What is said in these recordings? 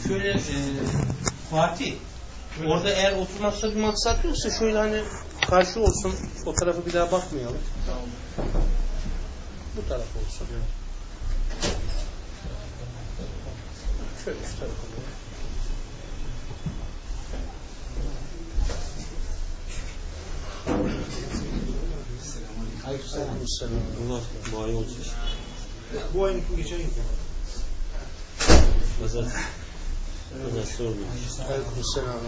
şöyle Fatih, orada eğer oturmakta bir maksat yoksa şöyle hani karşı olsun, o tarafa bir daha bakmayalım. Tamam. Bu taraf olsun. Şöyle şu tarafa doğru. Aleykümselam. Allah muayene olsun. Bu ayın geçen yıl. Pazar sormuyor. Aleykümselam.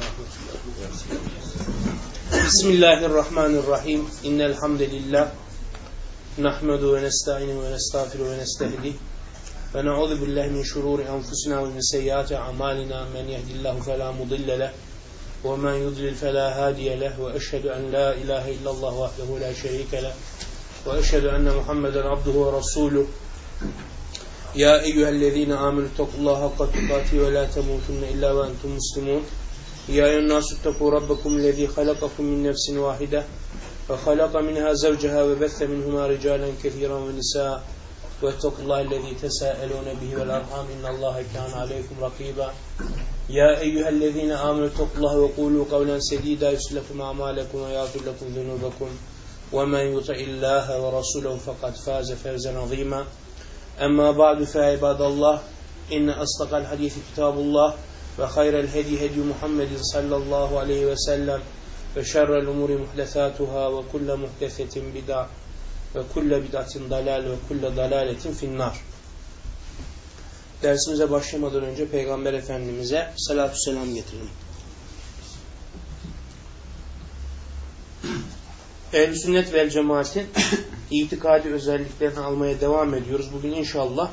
Bismillahirrahmanirrahim. İnnel hamdelillah. Nahmedu ve nesta'inu ve nestağfiru ve nestehdi. Ve na'udhu billahi min şururi enfusina ve min seyyiati a'malina. Men yehdillahu fela mudille leh ve men yudlil fela hadiye leh ve eşhedü en la ilahe illallah vahdehu la şerike leh ve eşhedü enne Muhammeden abduhu ve rasuluh. Ya eyyühellezine amenü ittakullaha hakka tukatihi ve la temutunne illa ve entum muslimun. Ya eyyühennâsü ittakû rabbakum lezî halakakum min nefsin vâhide ve halaka minhâ zevceha ve bethe minhumâ ricâlen kethîran ve nisâ ve ittakullâhe lezî tesâelûne bihi vel arham innallâhe kâne aleykum rakîbâ. Ya eyyühellezine amenü ittakullaha ve kûlû kavlen sedîdâ yuslefum a'mâlekum ve yâfir lekum zunûbekum ve men yuti'illâhe ve rasûlehu fekad fâze fevzen azîmâ. أما بعد فعباد الله إن أصدق الحديث كتاب الله وخير الهدي هدي محمد صلى الله عليه وسلم وشر الأمور محدثاتها وكل محدثة بدعة وكل بدعة ضلال وكل ضلالة في النار. Dersimize başlamadan önce Peygamber Efendimiz'e salatü selam getirelim. Ehl-i Sünnet vel Cemaat'in itikadi özelliklerini almaya devam ediyoruz. Bugün inşallah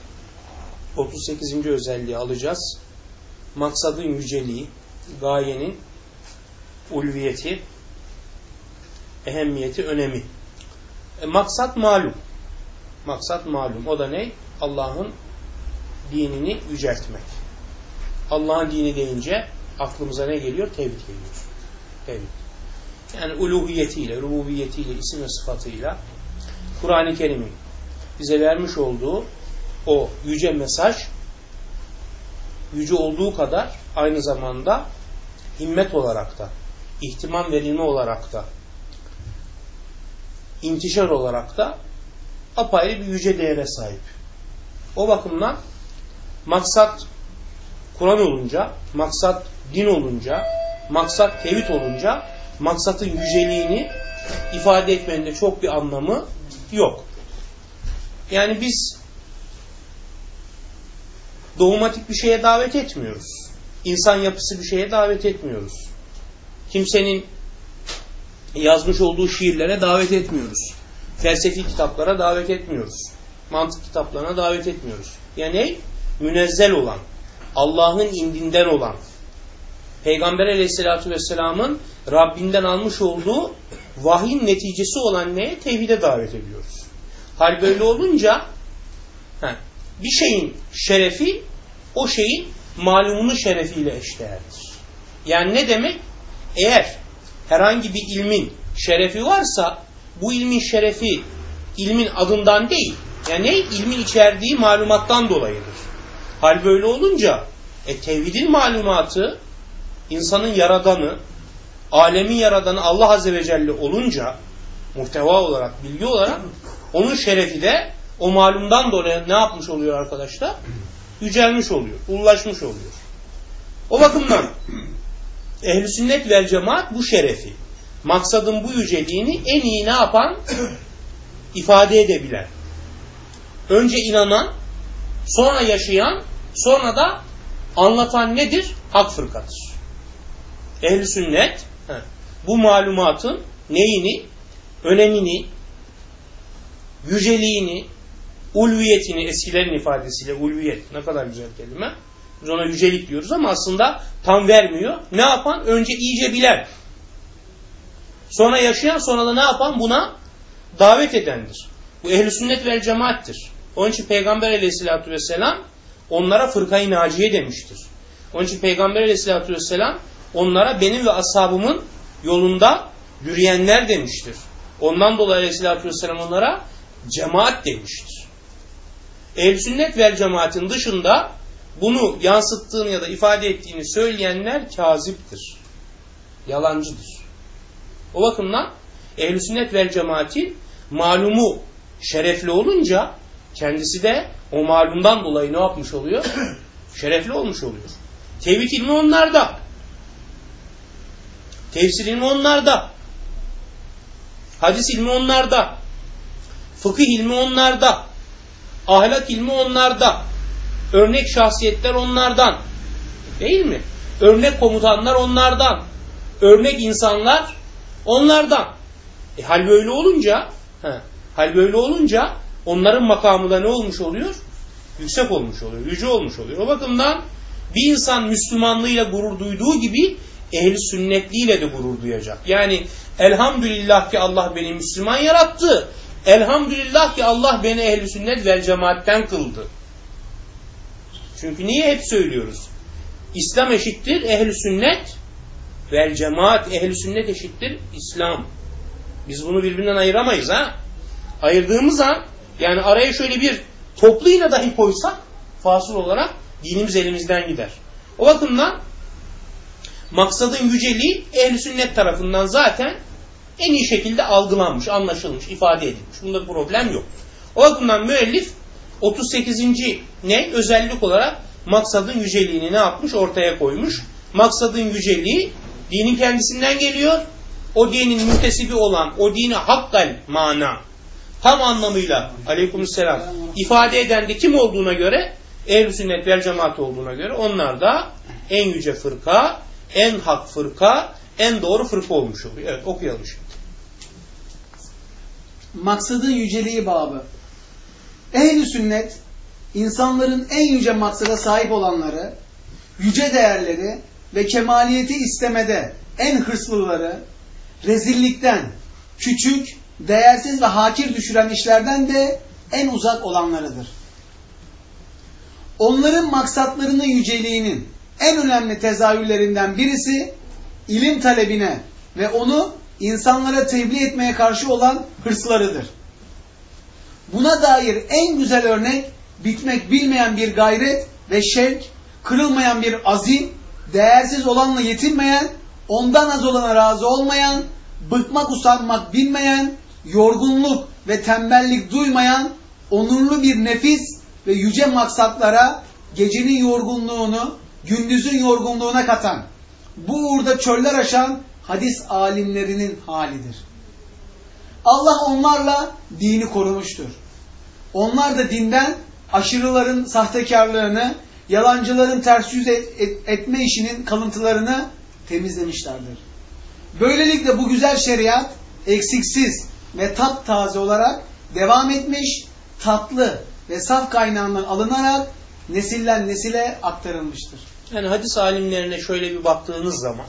38. özelliği alacağız. Maksadın yüceliği, gayenin ulviyeti, ehemmiyeti, önemi. Maksat malum. Maksat malum. O da ne? Allah'ın dinini yüceltmek. Allah'ın dini deyince aklımıza ne geliyor? Tevhid geliyor. Tevhid. Yani uluhiyetiyle, rububiyetiyle, isim ve sıfatıyla Kur'an-ı Kerim'in bize vermiş olduğu o yüce mesaj, yüce olduğu kadar aynı zamanda himmet olarak da, ihtimam verilme olarak da, intişar olarak da apayrı bir yüce değere sahip. O bakımdan maksat Kur'an olunca, maksat din olunca, maksat tevhid olunca maksatın yüceliğini ifade etmenin de çok bir anlamı yok. Yani biz dogmatik bir şeye davet etmiyoruz. İnsan yapısı bir şeye davet etmiyoruz. Kimsenin yazmış olduğu şiirlere davet etmiyoruz. Felsefi kitaplara davet etmiyoruz. Mantık kitaplarına davet etmiyoruz. Yani münezzel olan, Allah'ın indinden olan, Peygamber Aleyhisselatü Vesselam'ın Rabbinden almış olduğu vahyin neticesi olan neye? Tevhide davet ediyoruz. Hal böyle olunca bir şeyin şerefi o şeyin malumunun şerefiyle eşdeğerdir. Yani ne demek? Eğer herhangi bir ilmin şerefi varsa bu ilmin şerefi ilmin adından değil. Yani ne? İlmin içerdiği malumattan dolayıdır. Hal böyle olunca tevhidin malumatı insanın yaradanı, alemin yaradanı Allah Azze ve Celle olunca muhteva olarak, bilgi olarak onun şerefi de o malumdan dolayı ne yapmış oluyor arkadaşlar? Yücelmiş oluyor, ulaşmış oluyor. O bakımdan Ehl-i Sünnet vel Cemaat bu şerefi, maksadın bu yüceliğini en iyi ne yapan? İfade edebilen. Önce inanan, sonra yaşayan, sonra da anlatan nedir? Hak fırkadır. Ehl-i Sünnet bu malumatın neyini, önemini, yüceliğini, ulviyetini, eskilerin ifadesiyle ulviyet ne kadar güzel kelime. Biz ona yücelik diyoruz ama aslında tam vermiyor. Ne yapan? Önce iyice bilen. Sonra yaşayan, sonra da ne yapan? Buna davet edendir. Bu Ehl-i Sünnet vel Cemaat'tir. Onun için Peygamber Aleyhisselatü Vesselam onlara fırkayı naciye demiştir. Onun için Peygamber Aleyhisselatü Vesselam onlara benim ve ashabımın yolunda yürüyenler demiştir. Ondan dolayı Aleyhisselatü Vesselam onlara cemaat demiştir. Ehl-i Sünnet vel Cemaat'in dışında bunu yansıttığını ya da ifade ettiğini söyleyenler kaziptir. Yalancıdır. O bakımdan ehl-i sünnet vel cemaatin malumu şerefli olunca kendisi de o malumdan dolayı ne yapmış oluyor? Şerefli olmuş oluyor. Tevhid ilmi onlarda. Tefsir ilmi onlarda. Hadis ilmi onlarda. Fıkıh ilmi onlarda. Ahlak ilmi onlarda. Örnek şahsiyetler onlardan. Değil mi? Örnek komutanlar onlardan. Örnek insanlar onlardan. Hal böyle olunca onların makamı da ne olmuş oluyor? Yüksek olmuş oluyor, yüce olmuş oluyor. O bakımdan bir insan Müslümanlığıyla gurur duyduğu gibi ehl-i sünnetliğiyle de gurur duyacak. Yani elhamdülillah ki Allah beni Müslüman yarattı. Elhamdülillah ki Allah beni ehl-i sünnet vel cemaatten kıldı. Çünkü niye hep söylüyoruz? İslam eşittir ehl-i sünnet vel cemaat, ehl-i sünnet eşittir İslam. Biz bunu birbirinden ayıramayız ha. Ayırdığımız an yani araya şöyle bir topluyla dahi koysak fasıl olarak dinimiz elimizden gider. O bakımdan maksadın yüceliği ehl-i sünnet tarafından zaten en iyi şekilde algılanmış, anlaşılmış, ifade edilmiş. Bunda problem yok. O bakımdan müellif 38. özellik olarak maksadın yüceliğini ne yapmış? Ortaya koymuş. Maksadın yüceliği dinin kendisinden geliyor. O dinin müntesibi olan, o dini hakkal mana, tam anlamıyla aleykümselam ifade eden de kim olduğuna göre, ehl-i sünnet vel cemaat olduğuna göre onlar da en yüce fırka, en hak fırka, en doğru fırka olmuş oluyor. Evet, okuyalım şimdi. Maksadın yüceliği babı. Ehl-i sünnet, insanların en yüce maksada sahip olanları, yüce değerleri ve kemaliyeti istemede en hırslıları, rezillikten, küçük, değersiz ve hakir düşüren işlerden de en uzak olanlarıdır. Onların maksatlarının yüceliğinin en önemli tezahürlerinden birisi, ilim talebine ve onu insanlara tebliğ etmeye karşı olan hırslarıdır. Buna dair en güzel örnek, bitmek bilmeyen bir gayret ve şevk, kırılmayan bir azim, değersiz olanla yetinmeyen, ondan az olana razı olmayan, bıkmak usanmak bilmeyen, yorgunluk ve tembellik duymayan, onurlu bir nefis ve yüce maksatlara gecenin yorgunluğunu gündüzün yorgunluğuna katan, bu uğurda çöller aşan hadis alimlerinin halidir. Allah onlarla dini korumuştur. Onlar da dinden aşırıların sahtekarlığını, yalancıların ters yüz etme işinin kalıntılarını temizlemişlerdir. Böylelikle bu güzel şeriat eksiksiz ve taptaze olarak devam etmiş, tatlı ve saf kaynağından alınarak nesilden nesile aktarılmıştır. Yani hadis alimlerine şöyle bir baktığınız zaman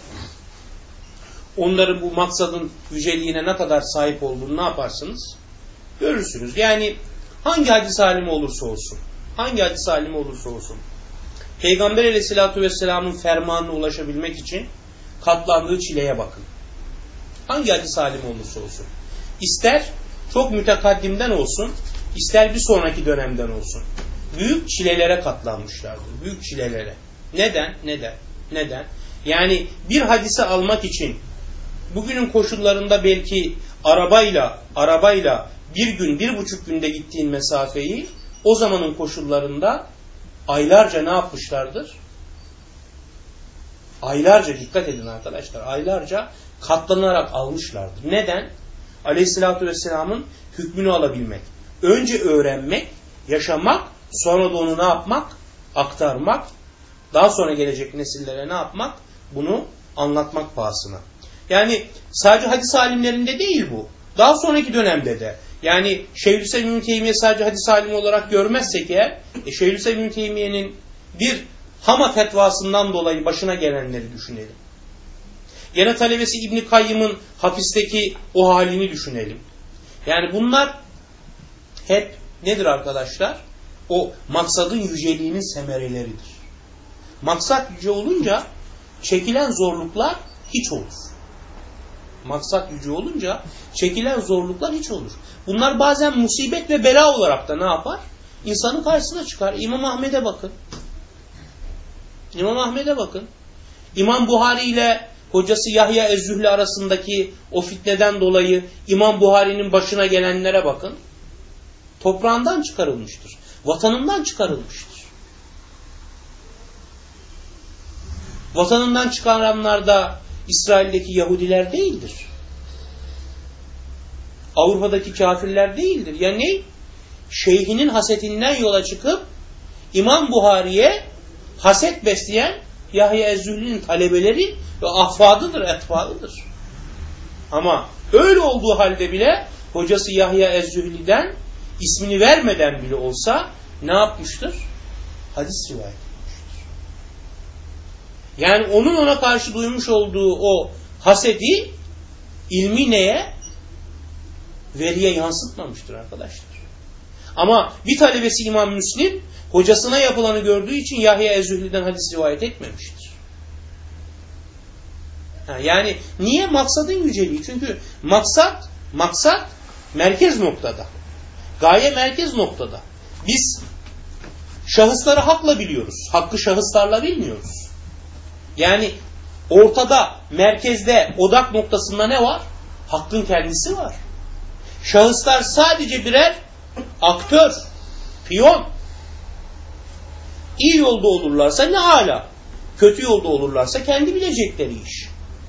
onların bu maksadın yüceliğine ne kadar sahip olduğunu ne yaparsınız? Görürsünüz. Yani hangi hadis alimi olursa olsun, Peygamber Aleyhisselatü Vesselam'ın fermanına ulaşabilmek için katlandığı çileye bakın. Hangi hadis alimi olursa olsun. İster çok mütekaddimden olsun, ister bir sonraki dönemden olsun. Büyük çilelere katlanmışlardır. Büyük çilelere. Neden? Yani bir hadise almak için bugünün koşullarında belki arabayla bir gün, 1,5 günde gittiğin mesafeyi o zamanın koşullarında aylarca ne yapmışlardır? Aylarca, dikkat edin arkadaşlar, aylarca katlanarak almışlardır. Neden? Aleyhisselatü Vesselam'ın hükmünü alabilmek. Önce öğrenmek, yaşamak, sonra da onu ne yapmak? Aktarmak. Daha sonra gelecek nesillere ne yapmak? Bunu anlatmak pahasına. Yani sadece hadis alimlerinde değil bu. Daha sonraki dönemde de. Yani Şeyhülislam İbn Teymiye sadece hadis alimi olarak görmezsek eğer, Şeyhülislam İbn Teymiye'nin bir Hama fetvasından dolayı başına gelenleri düşünelim. Gene talebesi İbn Kayyım'ın hapisteki o halini düşünelim. Yani bunlar hep nedir arkadaşlar? O maksadın yüceliğinin semereleridir. Maksat yüce olunca çekilen zorluklar hiç olur. Maksat yüce olunca çekilen zorluklar hiç olur. Bunlar bazen musibet ve bela olarak da ne yapar? İnsanın karşısına çıkar. İmam Ahmed'e bakın. İmam Ahmed'e bakın. İmam Buhari ile hocası Yahya Ez-Zühli arasındaki o fitneden dolayı İmam Buhari'nin başına gelenlere bakın. Toprağından çıkarılmıştır. Vatanından çıkarılmıştır. Vatanından çıkaranlar da İsrail'deki Yahudiler değildir. Avrupa'daki kafirler değildir. Yani şeyhinin hasetinden yola çıkıp İmam Buhari'ye haset besleyen Yahya Ez-Zühli'nin talebeleri ve ahfadıdır, etbaıdır. Ama öyle olduğu halde bile hocası Yahya Ez-Zühli'den ismini vermeden bile olsa ne yapmıştır? Hadis rivayet etmiştir. Yani onun ona karşı duymuş olduğu o hasedi ilmi neye? Veriye yansıtmamıştır arkadaşlar. Ama bir talebesi İmam Müslim hocasına yapılanı gördüğü için Yahya Ez-Zühli'den hadis rivayet etmemiştir. Yani niye? Maksadın yüceliği. Çünkü maksat merkez noktada. Gaye merkez noktada. Biz şahısları hakla biliyoruz. Hakkı şahıslarla bilmiyoruz. Yani ortada, merkezde, odak noktasında ne var? Hakkın kendisi var. Şahıslar sadece birer aktör, piyon. İyi yolda olurlarsa ne âlâ. Kötü yolda olurlarsa kendi bilecekleri iş.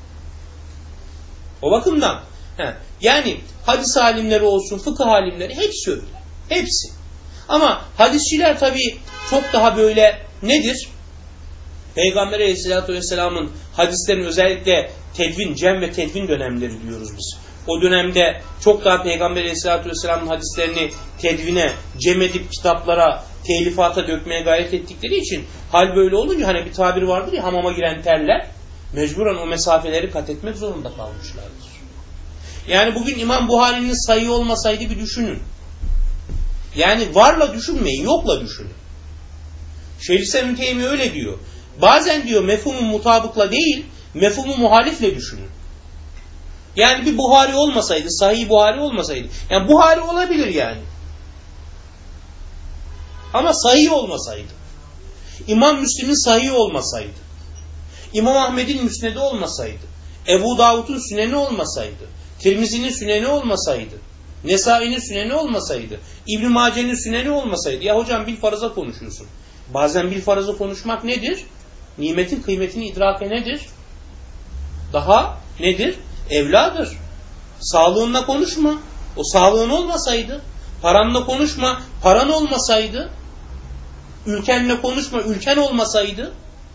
O bakımdan yani hadis alimleri olsun, fıkıh alimleri hepsi öyle. Hepsi. Ama hadisçiler tabii çok daha böyle nedir? Peygamber Aleyhisselatü Vesselam'ın hadislerin özellikle tedvin, cem ve tedvin dönemleri diyoruz biz. O dönemde çok daha Peygamber Aleyhisselatü Vesselam'ın hadislerini tedvine, cem edip kitaplara, telifata dökmeye gayret ettikleri için hal böyle olunca hani bir tabir vardır ya, hamama giren terler mecburen o mesafeleri kat etmek zorunda kalmışlardır. Yani bugün İmam Buhari'nin sayı olmasaydı bir düşünün. Yani varla düşünmeyin, yokla düşünün. Şeyhülislam İbn Teymiye öyle diyor. Bazen diyor mefhumu mutabıkla değil, mefhumu muhalifle düşünün. Yani bir Buhari olmasaydı, Sahih Buhari olmasaydı. Yani Buhari olabilir yani. Ama Sahih olmasaydı. İmam Müslim'in Sahih olmasaydı. İmam Ahmed'in Müsned'i olmasaydı. Ebu Davud'un Süneni olmasaydı. Tirmizi'nin Süneni olmasaydı. Nesai'nin Süneni olmasaydı. İbn-i Mace'nin Süneni olmasaydı. Ya hocam bilfaraza konuşuyorsun. Bazen bilfaraza konuşmak nedir? Nimetin kıymetini idrake nedir? Daha nedir? Evladır. Sağlığınla konuşma. O sağlığın olmasaydı. Paranla konuşma. Paran olmasaydı. Ülkenle konuşma. Ülken olmasaydı.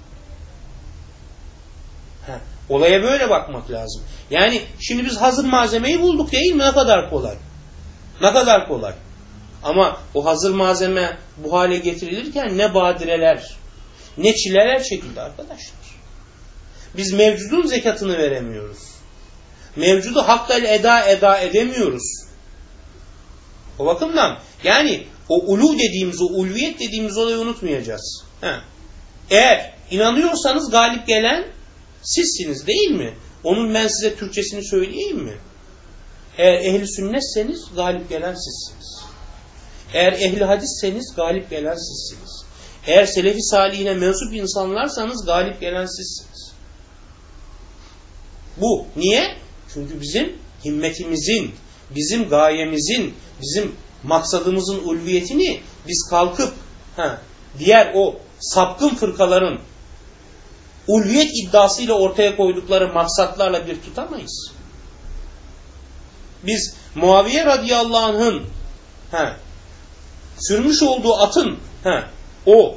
Olaya böyle bakmak lazım. Yani şimdi biz hazır malzemeyi bulduk değil mi? Ne kadar kolay. Ne kadar kolay. Ama o hazır malzeme bu hale getirilirken ne badireler, ne çileler çekildi arkadaşlar. Biz mevcudun zekatını veremiyoruz. Mevcudu hakkal eda edemiyoruz. O bakımdan yani o ulu dediğimiz, o ulviyet dediğimiz olayı unutmayacağız. Eğer inanıyorsanız galip gelen sizsiniz değil mi? Onun ben size Türkçesini söyleyeyim mi? Eğer ehli sünnetseniz galip gelen sizsiniz. Eğer ehli hadisseniz galip gelen sizsiniz. Eğer selefi salihine mensup insanlarsanız galip gelen sizsiniz. Bu. Niye? Çünkü bizim himmetimizin, bizim gayemizin, bizim maksadımızın ulviyetini biz kalkıp diğer o sapkın fırkaların ulviyet iddiasıyla ortaya koydukları maksatlarla bir tutamayız. Biz Muaviye radıyallahu anh'ın sürmüş olduğu atın o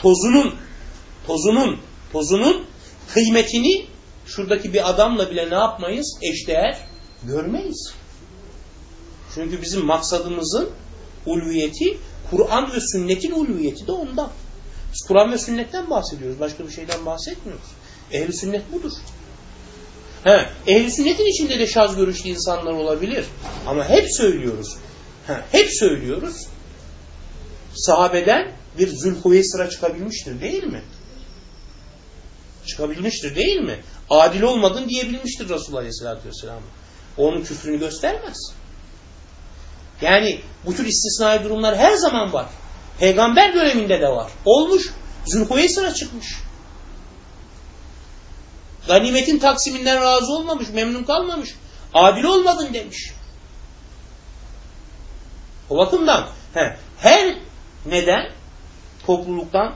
tozunun kıymetini şuradaki bir adamla bile ne yapmayız? Eşdeğer görmeyiz. Çünkü bizim maksadımızın ulviyeti Kur'an ve sünnetin ulviyeti de ondan. Biz Kur'an ve sünnetten bahsediyoruz. Başka bir şeyden bahsetmiyoruz. Ehl-i sünnet budur. Ehl-i sünnetin içinde de şaz görüşlü insanlar olabilir. Ama hep söylüyoruz. Hep söylüyoruz. Sahabeden bir Zülhüveysir'a çıkabilmiştir değil mi? Çıkabilmiştir değil mi? Adil olmadın diyebilmiştir Resulullah Aleyhisselatü Vesselam. Onun küfrünü göstermez. Yani bu tür istisnai durumlar her zaman var. Peygamber döneminde de var. Olmuş. Zülhüveysir'a çıkmış. Ganimetin taksiminden razı olmamış, memnun kalmamış. Adil olmadın demiş. O bakımdan her neden topluluktan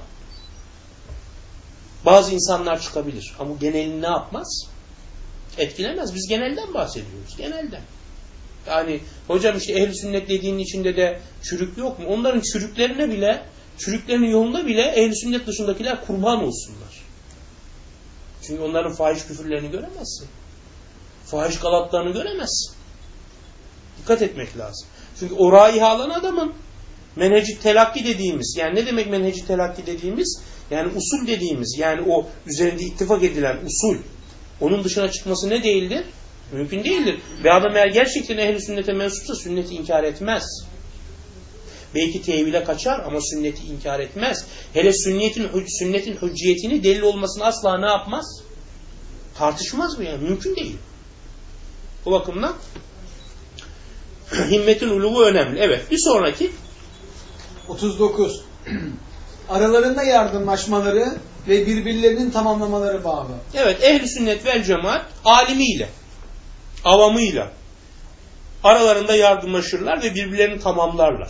bazı insanlar çıkabilir. Ama genelini ne yapmaz? Etkilemez. Biz genelden bahsediyoruz. Genelden. Yani hocam işte ehl-i sünnet dediğinin içinde de çürük yok mu? Onların çürüklerinin yolunda bile ehl-i sünnet dışındakiler kurban olsunlar. Çünkü onların fahiş küfürlerini göremezsin. Fahiş galatlarını göremezsin. Dikkat etmek lazım. Çünkü o raiha alan adamın menhec-i telakki dediğimiz, yani ne demek menhec-i telakki dediğimiz? Yani usul dediğimiz, yani o üzerinde ittifak edilen usul, onun dışına çıkması ne değildir? Mümkün değildir. Ve adam eğer gerçekten ehl-i sünnete mensupsa sünneti inkar etmez. Belki tevhile kaçar ama sünneti inkar etmez. Hele sünnetin hücciyetini delil olmasını asla ne yapmaz? Tartışmaz mı yani? Mümkün değil. O bakımdan himmetin uluğu önemli. Evet. Bir sonraki 39. Aralarında yardımlaşmaları ve birbirlerinin tamamlamaları babı. Evet. Ehl-i sünnet vel cemaat alimiyle, avamıyla aralarında yardımlaşırlar ve birbirlerini tamamlarlar.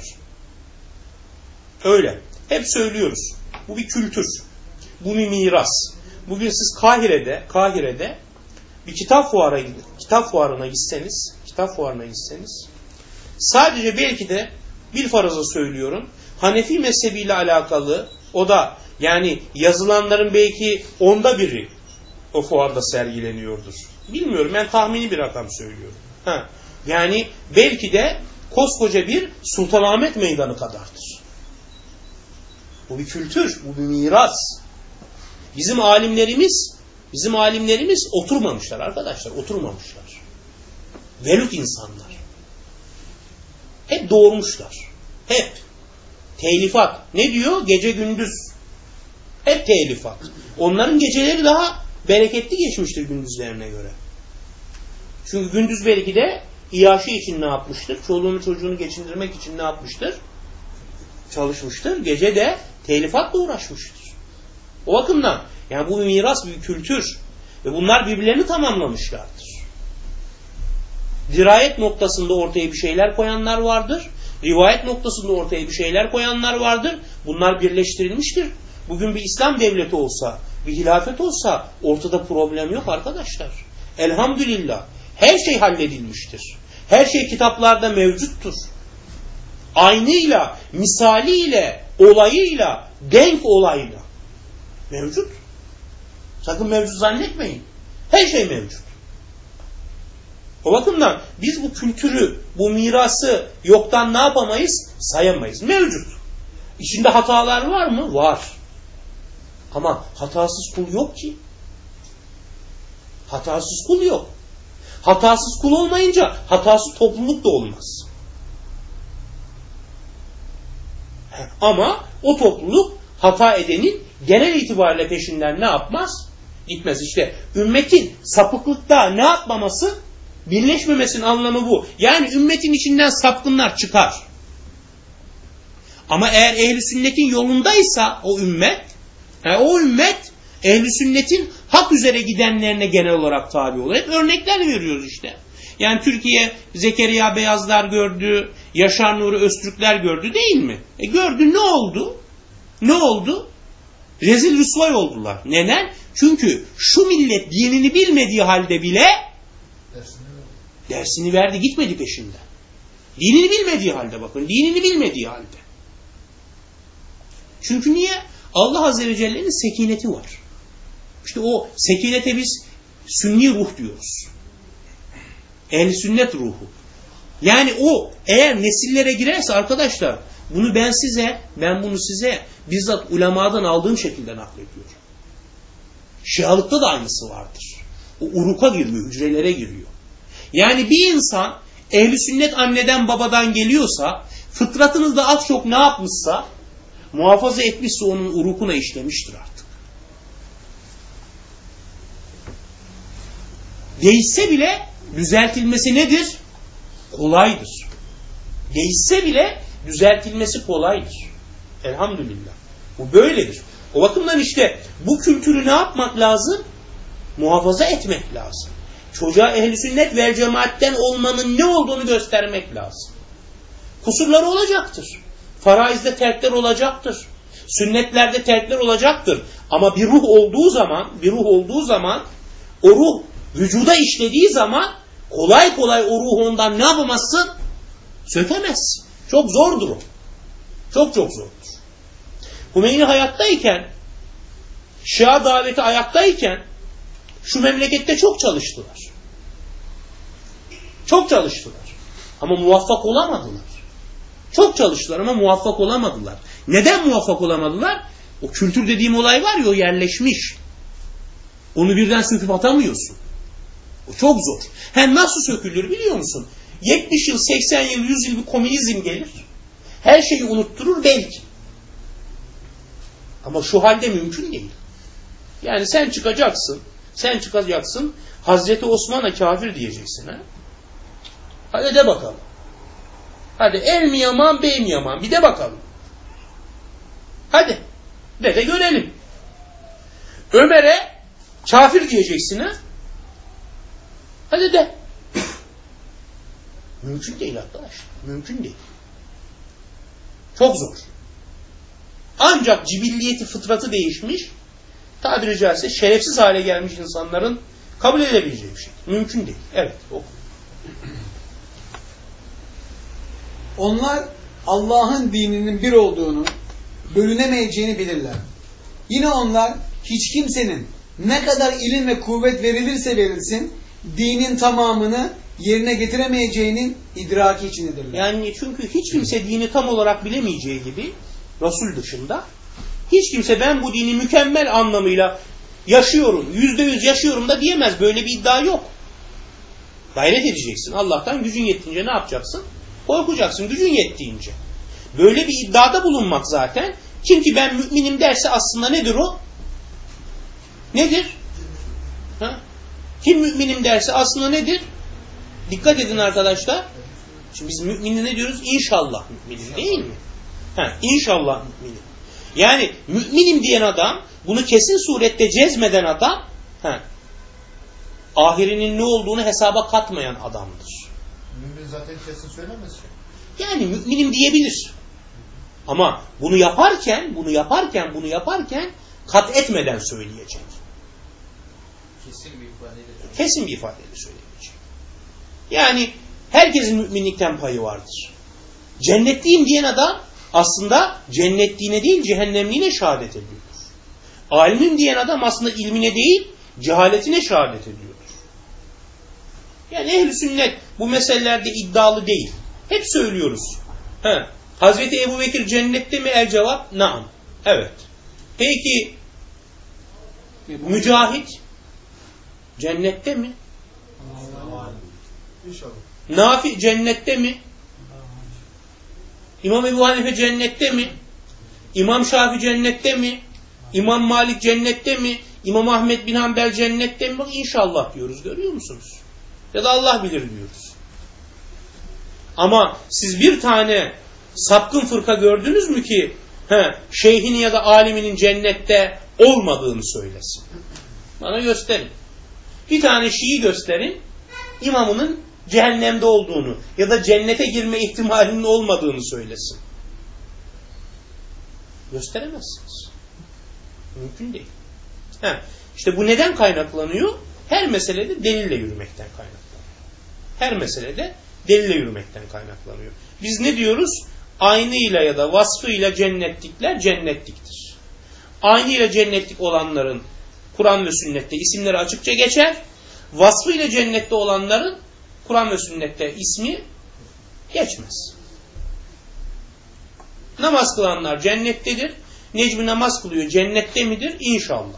Öyle. Hep söylüyoruz. Bu bir kültür. Bu bir miras. Bugün siz Kahire'de bir kitap fuarına gitseniz sadece belki de bir faraza söylüyorum. Hanefi mezhebiyle alakalı, o da yani yazılanların belki 1/10 o fuarda sergileniyordur. Bilmiyorum, ben tahmini bir rakam söylüyorum. Yani belki de koskoca bir Sultanahmet Meydanı kadardır. Bu bir kültür, bu bir miras. Bizim alimlerimiz oturmamışlar arkadaşlar, oturmamışlar. Velut insanlar. Hep doğurmuşlar. Hep. Telifat. Ne diyor? Gece gündüz. Hep telifat. Onların geceleri daha bereketli geçmiştir gündüzlerine göre. Çünkü gündüz belki de iaşe için ne yapmıştır? Çoluğunu çocuğunu geçindirmek için ne yapmıştır? Çalışmıştır. Gece de telifatla uğraşmıştır. O bakımdan yani bu bir miras, bir kültür. Ve bunlar birbirlerini tamamlamışlardır. Dirayet noktasında ortaya bir şeyler koyanlar vardır. Rivayet noktasında ortaya bir şeyler koyanlar vardır. Bunlar birleştirilmiştir. Bugün bir İslam devleti olsa, bir hilafet olsa ortada problem yok arkadaşlar. Elhamdülillah. Her şey halledilmiştir. Her şey kitaplarda mevcuttur. Aynıyla, misaliyle, olayıyla, denk olayla mevcut. Sakın mevcut zannetmeyin. Her şey mevcut. O bakımdan biz bu kültürü, bu mirası yoktan ne yapamayız? Sayamayız. Mevcut. İçinde hatalar var mı? Var. Ama hatasız kul yok ki. Hatasız kul yok. Hatasız kul olmayınca hatasız topluluk da olmaz. Ama o topluluk hata edenin genel itibariyle peşinden ne yapmaz? Gitmez. İşte ümmetin sapıklıkta ne yapmaması? Birleşmemesinin anlamı bu. Yani ümmetin içinden sapkınlar çıkar. Ama eğer ehl-i sünnetin yolundaysa o ümmet ehl-i sünnetin hak üzere gidenlerine genel olarak tabi olur. Hep örnekler veriyoruz işte. Yani Türkiye Zekeriya Beyazlar gördü, Yaşar Nuri Öztürkler gördü değil mi? Gördü, ne oldu? Ne oldu? Rezil rüsvay oldular. Neden? Çünkü şu millet dinini bilmediği halde bile dersini verdi, gitmedi peşinden. Dinini bilmediği halde, bakın, dinini bilmediği halde. Çünkü niye? Allah Azze ve Celle'nin sekineti var. İşte o sekinete biz sünni ruh diyoruz. Ehl-i sünnet ruhu. Yani o eğer nesillere girerse arkadaşlar, ben bunu size bizzat ulemadan aldığım şekilde naklediyorum. Şialıkta da aynısı vardır. O uruka giriyor, hücrelere giriyor. Yani bir insan ehl-i sünnet anneden babadan geliyorsa, fıtratınızda az çok ne yapmışsa, muhafaza etmişse onun urukuna işlemiştir artık. Değişse bile düzeltilmesi nedir? Kolaydır. Değişse bile düzeltilmesi kolaydır. Elhamdülillah. Bu böyledir. O bakımdan işte bu kültürü ne yapmak lazım? muhafaza etmek lazım. Çocuğa ehl-i sünnet vel cemaatten olmanın ne olduğunu göstermek lazım. Kusurları olacaktır. Faraizde terkler olacaktır. Sünnetlerde terkler olacaktır. Ama bir ruh olduğu zaman o ruh vücuda işlediği zaman kolay kolay o ruhu ondan ne yapamazsın? Sökemezsin. Çok zordur o. Çok zordur. Hümeyni hayattayken, Şia daveti ayaktayken şu memlekette çok çalıştılar. Çok çalıştılar. Ama muvaffak olamadılar. Çok çalıştılar ama muvaffak olamadılar. Neden muvaffak olamadılar? O kültür dediğim olay var ya, o yerleşmiş. Onu birden söküp atamıyorsun. O çok zor. Hem nasıl sökülür biliyor musun? 70 yıl, 80 yıl, 100 yıl bir komünizm gelir. Her şeyi unutturur belki. Ama şu halde mümkün değil. Yani sen çıkacaksın, Hazreti Osman'a kafir diyeceksin. Ha? Hadi de bakalım. Hadi el mi yaman, bey mi yaman? Bir de bakalım. Hadi. De görelim. Ömer'e kafir diyeceksin. Ha? Hadi de. Mümkün değil arkadaş. Mümkün değil. Çok zor. Ancak cibilliyeti, fıtratı değişmiş, tabiri caizse şerefsiz hale gelmiş insanların kabul edebileceği bir şey. Mümkün değil. Evet. Oku. Onlar Allah'ın dininin bir olduğunu, bölünemeyeceğini bilirler. Yine onlar hiç kimsenin ne kadar ilim ve kuvvet verilirse verilsin, dinin tamamını yerine getiremeyeceğinin idraki içindedirler. Yani çünkü hiç kimse dini tam olarak bilemeyeceği gibi, Resul dışında, hiç kimse ben bu dini mükemmel anlamıyla yaşıyorum, %100 yaşıyorum da diyemez. Böyle bir iddia yok. Gayret edeceksin. Allah'tan gücün yettiğince ne yapacaksın? Korkacaksın gücün yettiğince. Böyle bir iddiada bulunmak zaten. Kim ki ben müminim derse aslında nedir o? Nedir? Ha? Kim müminim derse aslında nedir? Dikkat edin arkadaşlar. Şimdi biz müminin ne diyoruz? İnşallah müminim değil mi? Ha, İnşallah müminim. Yani müminim diyen adam, bunu kesin surette cezmeden adam, ahirinin ne olduğunu hesaba katmayan adamdır. Mümin zaten kesin söylemez. Yani müminim diyebilir. Ama bunu yaparken kat etmeden söyleyecek. Kesin bir ifadeyle söyleyecek. Yani herkesin müminlikten payı vardır. Cennetliyim diyen adam aslında cennetliğine değil cehennemliğine şehadet ediyordur. Alimim diyen adam aslında ilmine değil cehaletine şehadet ediyordur. Yani ehl-i sünnet bu meselelerde iddialı değil. Hep söylüyoruz. Hazreti Ebubekir cennette mi? El cevap naam. Evet. Peki Mücahit cennette mi? İnşallah. Nafi cennette mi? İmam Ebu Hanife cennette mi? İmam Şafii cennette mi? İmam Malik cennette mi? İmam Ahmed bin Hanbel cennette mi? Bak inşallah diyoruz, görüyor musunuz? Ya da Allah bilir diyoruz. Ama siz bir tane sapkın fırka gördünüz mü ki şeyhini ya da aliminin cennette olmadığını söylesin? Bana gösterin. Bir tane Şii gösterin, imamının cehennemde olduğunu ya da cennete girme ihtimalinin olmadığını söylesin. Gösteremezsiniz. Mümkün değil. İşte bu neden kaynaklanıyor? Her meselede delille yürümekten kaynaklanıyor. Her meselede delille yürümekten kaynaklanıyor. Biz ne diyoruz? Aynıyla ya da vasfıyla cennetlikler cennetliktir. Aynıyla cennetlik olanların Kur'an ve sünnette isimleri açıkça geçer. Vasfıyla cennette olanların Kur'an ve sünnette ismi geçmez. Namaz kılanlar cennettedir. Necmi namaz kılıyor, cennette midir? İnşallah.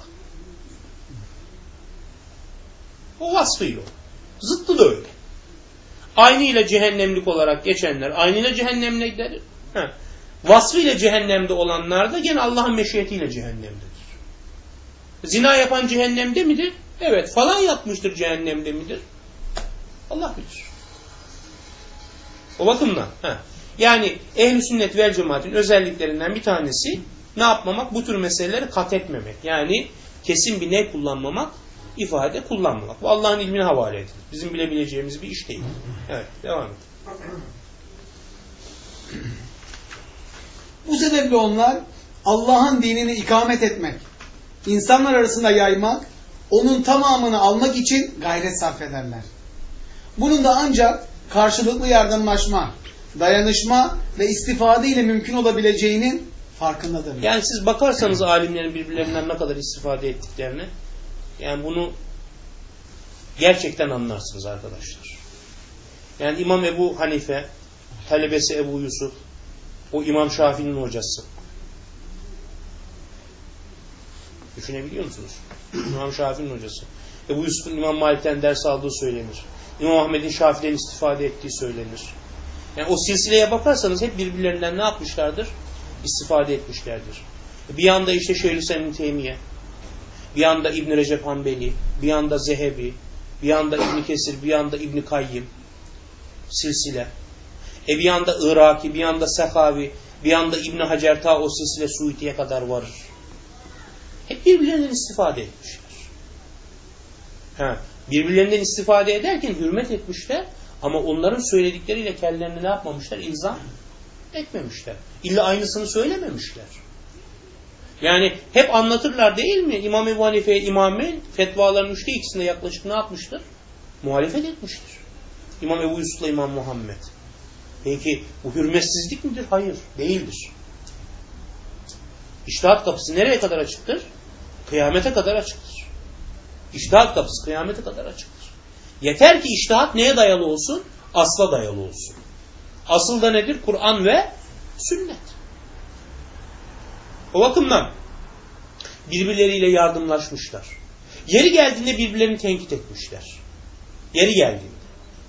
O vasfıyla. Zıttı da öyle. Aynıyla cehennemlik olarak geçenler aynıyla cehennemlikler. Vasfıyla cehennemde olanlar da gene Allah'ın meşiyetiyle cehennemdedir. Zina yapan cehennemde midir? Evet. Falan yapmıştır cehennemde midir? Allah bilir. O bakımdan. Yani ehl-i sünnet vel cemaatin özelliklerinden bir tanesi ne yapmamak? Bu tür meseleleri kat etmemek. Yani kesin bir ne kullanmamak? ifade kullanmamak. Bu Allah'ın ilmine havale edilir. Bizim bilebileceğimiz bir iş değil. Evet, devam et. Bu sebeple onlar Allah'ın dinini ikamet etmek, insanlar arasında yaymak, onun tamamını almak için gayret sarf ederler. Bunun da ancak karşılıklı yardımlaşma, dayanışma ve istifade ile mümkün olabileceğinin farkındadırlar. Yani siz bakarsanız alimlerin birbirlerinden ne kadar istifade ettiklerini, yani bunu gerçekten anlarsınız arkadaşlar. Yani İmam Ebu Hanife, talebesi Ebu Yusuf, o İmam Şafii'nin hocası. Düşünebiliyor musunuz? İmam Şafii'nin hocası. Ebu Yusuf'un İmam Malik'ten ders aldığı söylenir. İmam Ahmed'in Şafii'den istifade ettiği söylenir. Yani o silsileye bakarsanız hep birbirlerinden ne yapmışlardır? İstifade etmişlerdir. Bir yanda işte Şeyhülislam İbn Teymiye, bir yanda İbn Recep Hanbeli, bir yanda Zehebi, bir yanda İbn Kesir, bir yanda İbn Kayyim silsile. Bir yanda Iraki, bir yanda Sekavi, bir yanda İbn Hacer ta o silsile Suiti'ye kadar varır. Hep birbirlerinden istifade etmişler. Birbirlerinden istifade ederken hürmet etmişler ama onların söyledikleriyle kendilerini ne yapmamışlar? İlzam etmemişler. İlla aynısını söylememişler. Yani hep anlatırlar değil mi? İmam Ebu Hanife'ye imamen fetvaların 3'te 2'sinde yaklaşık ne yapmıştır? Muhalefet etmiştir. İmam Ebu Yusuf'la İmam Muhammed. Peki bu hürmetsizlik midir? Hayır, değildir. İçtihat kapısı nereye kadar açıktır? Kıyamete kadar açıktır. İçtihat kapısı kıyamete kadar açıktır. Yeter ki içtihat neye dayalı olsun? Asla dayalı olsun. Asıl da nedir? Kur'an ve sünnet. O bakımdan birbirleriyle yardımlaşmışlar. Yeri geldiğinde birbirlerini tenkit etmişler. Yeri geldiğinde.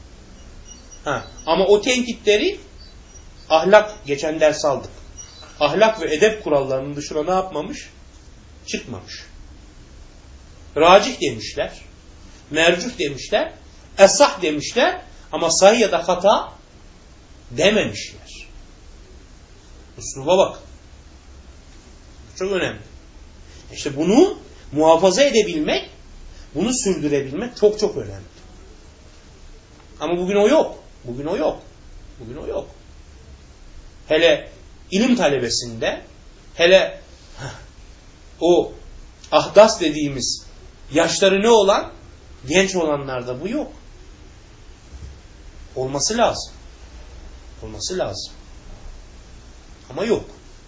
Ama o tenkitleri ahlak, geçen ders aldık. Ahlak ve edep kurallarının dışına ne yapmamış? Çıkmamış. Racih demişler. Mercuh demişler. Esah demişler. Ama sahih ya da hata dememişler. Üsluba bak. Çok önemli. İşte bunu muhafaza edebilmek, bunu sürdürebilmek çok çok önemli. Ama bugün o yok. Bugün o yok. Bugün o yok. Hele ilim talebesinde, hele o ahdas dediğimiz yaşları ne olan? Genç olanlarda bu yok. Olması lazım. Olması lazım. Ama yok.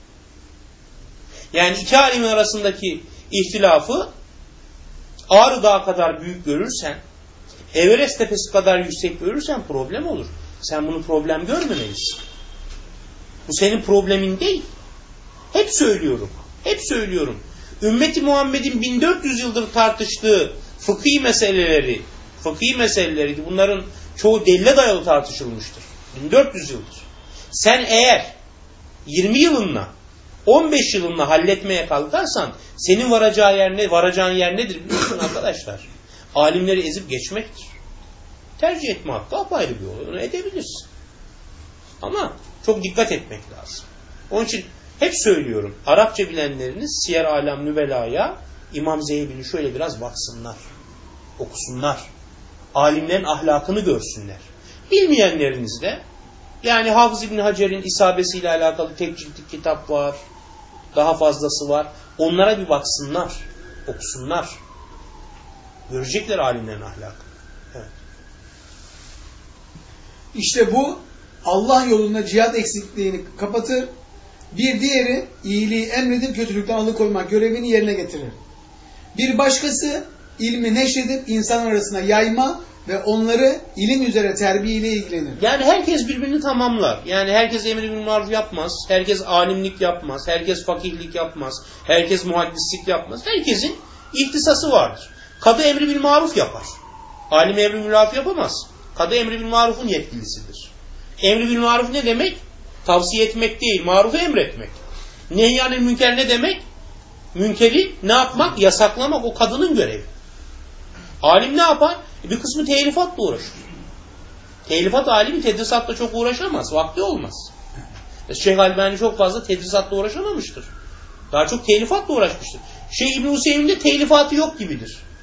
Yani iki alimin arasındaki ihtilafı Ağrı Dağı kadar büyük görürsen, Everest tepesi kadar yüksek görürsen problem olur. Sen bunu problem görmemelisin. Bu senin problemin değil. Hep söylüyorum. Hep söylüyorum. Ümmeti Muhammed'in 1400 yıldır tartıştığı fıkhi meseleleri bunların çoğu delile dayalı tartışılmıştır. 1400 yıldır. Sen eğer 20 yılınla 15 yılınla halletmeye kalkarsan senin varacağın yer nedir biliyorsun arkadaşlar? Alimleri ezip geçmektir. Tercih etme hakkı apayrı bir olay. Onu edebilirsin. Ama çok dikkat etmek lazım. Onun için hep söylüyorum. Arapça bilenleriniz Siyer Alam Nüvela'ya İmam Zehebi'ni şöyle biraz baksınlar. Okusunlar. Alimlerin ahlakını görsünler. Bilmeyenleriniz de yani Hafız İbn Hacer'in isabesiyle alakalı tek ciltlik kitap var. Daha fazlası var. Onlara bir baksınlar. Okusunlar. Görecekler alimlerin ahlakını. Evet. İşte bu Allah yolunda cihat eksikliğini kapatır. Bir diğeri iyiliği emredip kötülükten alıkoymak görevini yerine getirir. Bir başkası ilmi neşredip insanlar arasında yayma ve onları ilim üzere terbiye ile ilgilenir. Yani herkes birbirini tamamlar. Yani herkes emri bil maruf yapmaz. Herkes alimlik yapmaz. Herkes fakihlik yapmaz. Herkes muhaddislik yapmaz. Herkesin ihtisası vardır. Kadı emri bil maruf yapar. Alim emri bil maruf yapamaz. Kadı emri bil marufun yetkilisidir. Emri bil maruf ne demek? Tavsiye etmek değil, marufu emretmek. Nehyanil münker ne demek? Münkeri ne yapmak? Yasaklamak o kadının görevi. Alim ne yapar? Bir kısmı telifatla uğraşır. Telifat alimi tedrisatla çok uğraşamaz. Vakti olmaz. Şeyh Albani çok fazla tedrisatla uğraşamamıştır. Daha çok telifatla uğraşmıştır. Şeyh İbn Hüseyin de telifatı yok gibidir.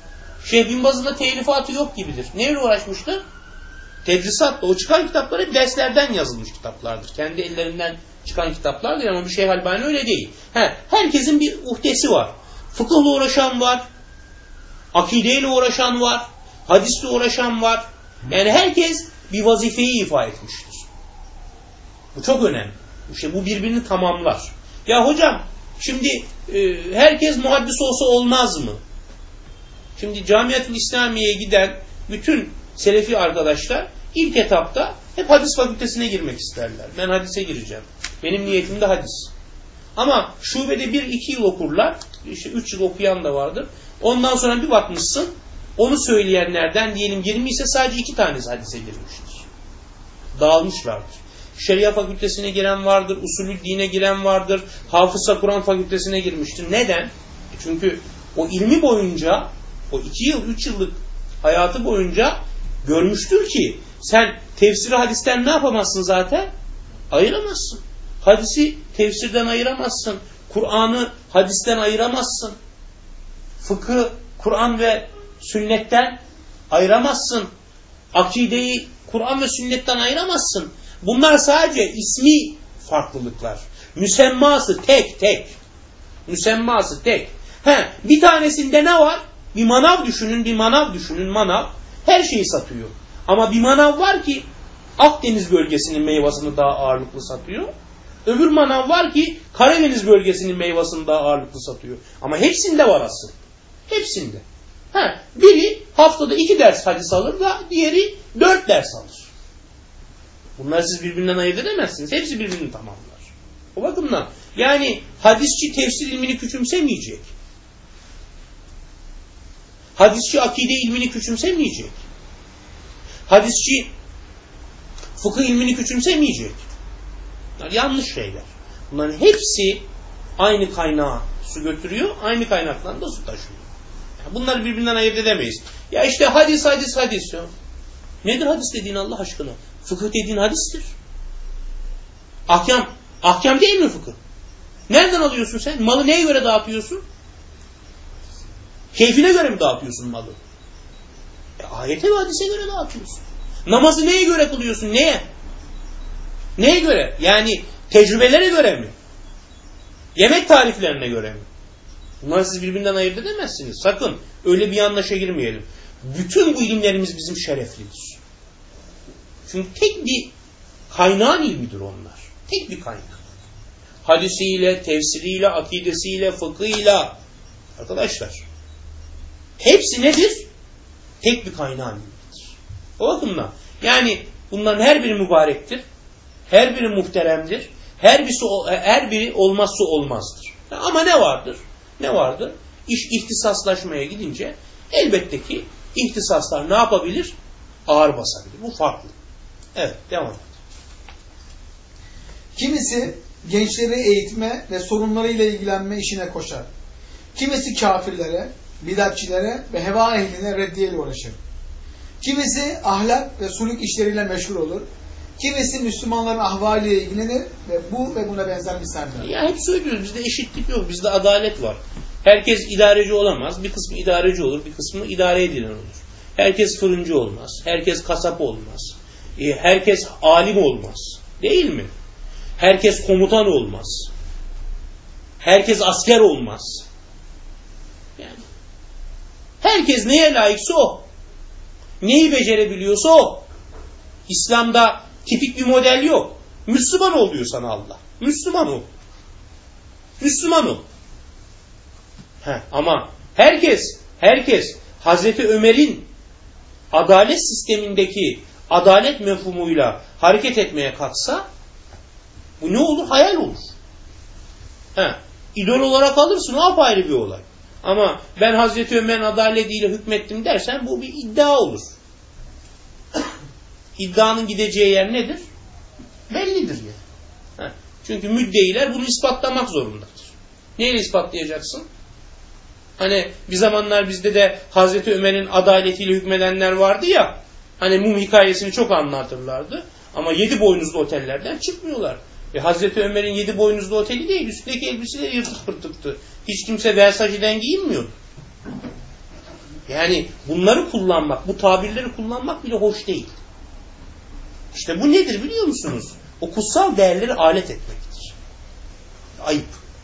Şeyh Bin Baz'ın da telifatı yok gibidir. Neyle uğraşmıştı? Tedrisatla. O çıkan kitaplar hep derslerden yazılmış kitaplardır. Kendi ellerinden çıkan kitaplar değil ama bir Şeyh Albani öyle değil. Herkesin bir uhdesi var. Fıkıhla uğraşan var. Akideyle uğraşan var. Hadisle uğraşan var. Yani herkes bir vazifeyi ifa etmiştir. Bu çok önemli. İşte bu birbirini tamamlar. Ya hocam şimdi herkes muhaddis olsa olmaz mı? Şimdi Camiat-ı İslamiye'ye giden bütün Selefi arkadaşlar ilk etapta hep hadis fakültesine girmek isterler. Ben hadise gireceğim. Benim niyetim de hadis. Ama şubede 1-2 yıl okurlar. İşte 3 yıl okuyan da vardır. Ondan sonra bir bakmışsın onu söyleyenlerden diyelim 20 ise sadece 2 tanesi hadise girmiştir. Dağılmışlardır. Şeria fakültesine giren vardır, usulü dine giren vardır, hafıza Kur'an fakültesine girmiştir. Neden? Çünkü o ilmi boyunca, o 2 yıl, 3 yıllık hayatı boyunca görmüştür ki sen tefsiri hadisten ne yapamazsın zaten? Ayıramazsın. Hadisi tefsirden ayıramazsın. Kur'an'ı hadisten ayıramazsın. Fıkı Kur'an ve sünnetten ayıramazsın. Akideyi Kur'an ve sünnetten ayıramazsın. Bunlar sadece ismi farklılıklar. Müsemması tek. Müsemması tek. Bir tanesinde ne var? Bir manav düşünün, manav her şeyi satıyor. Ama bir manav var ki Akdeniz bölgesinin meyvasını daha ağırlıklı satıyor. Öbür manav var ki Karadeniz bölgesinin meyvasını daha ağırlıklı satıyor. Ama hepsinde var asıl. Hepsinde. Biri haftada 2 ders hadis alır da diğeri 4 ders alır. Bunları siz birbirinden ayırt edemezsiniz. Hepsi birbirini tamamlar. O bakımdan yani hadisçi tefsir ilmini küçümsemeyecek. Hadisçi akide ilmini küçümsemeyecek. Hadisçi fıkıh ilmini küçümsemeyecek. Bunlar yanlış şeyler. Bunların hepsi aynı kaynağa su götürüyor, aynı kaynaktan da su taşıyor. Bunları birbirinden ayırt edemeyiz. Ya işte hadis. Ya. Nedir hadis dediğin Allah aşkına? Fıkıh dediğin hadistir. Ahkam değil mi fıkıh? Nereden alıyorsun sen? Malı neye göre dağıtıyorsun? Keyfine göre mi dağıtıyorsun malı? Ayete ve hadise göre dağıtıyorsun. Namazı neye göre kılıyorsun? Neye? Neye göre? Yani tecrübelere göre mi? Yemek tariflerine göre mi? Bunları siz birbirinden ayırt edemezsiniz. Sakın öyle bir yanlışa girmeyelim. Bütün bu ilimlerimiz bizim şereflidir. Çünkü tek bir kaynağın ilmidir onlar. Tek bir kaynak. Hadisiyle, tefsiriyle, akidesiyle, fıkhıyla. Arkadaşlar. Hepsi nedir? Tek bir kaynağın ilmidir. O bakımdan. Yani bunların her biri mübarektir. Her biri muhteremdir. Her biri olmazsa olmazdır. Ama ne vardır? Ne vardır? İş ihtisaslaşmaya gidince elbette ki ihtisaslar ne yapabilir? Ağır basabilir. Bu farklı. Evet, devam et. Kimisi gençleri eğitme ve sorunlarıyla ilgilenme işine koşar. Kimisi kafirlere, bidatçilere ve heva ehline reddiyeyle uğraşır. Kimisi ahlak ve suluk işleriyle meşgul olur. Kimisi Müslümanların ahvaliyle ilgilenir ve buna benzer misaller. Ya hep söylüyoruz. Bizde eşitlik yok. Bizde adalet var. Herkes idareci olamaz. Bir kısmı idareci olur. Bir kısmı idare edilen olur. Herkes fırıncı olmaz. Herkes kasap olmaz. Herkes alim olmaz. Değil mi? Herkes komutan olmaz. Herkes asker olmaz. Yani herkes neye layıksa o. Neyi becerebiliyorsa o. İslam'da tipik bir model yok. Müslüman ol diyor sana Allah. Müslüman ol. Müslüman ol. Ama herkes Hazreti Ömer'in adalet sistemindeki adalet mefhumuyla hareket etmeye kalksa bu ne olur? Hayal olur. İdol olarak alırsın, o apayrı bir olay. Ama ben Hazreti Ömer'in adaletiyle hükmettim dersen bu bir iddia olur. İddianın gideceği yer nedir? Bellidir yani. Çünkü müddeiler bunu ispatlamak zorundadır. Neyle ispatlayacaksın? Hani bir zamanlar bizde de Hazreti Ömer'in adaletiyle hükmedenler vardı ya, hani mum hikayesini çok anlatırlardı. Ama 7 boynuzlu otellerden çıkmıyorlar. Hazreti Ömer'in 7 boynuzlu oteli değil, üstteki elbiseleri yırtık pırtıktı. Hiç kimse Versace'den giyinmiyor. Yani bunları kullanmak, bu tabirleri kullanmak bile hoş değil. İşte bu nedir biliyor musunuz? O kutsal değerleri alet etmektir. Ayıp.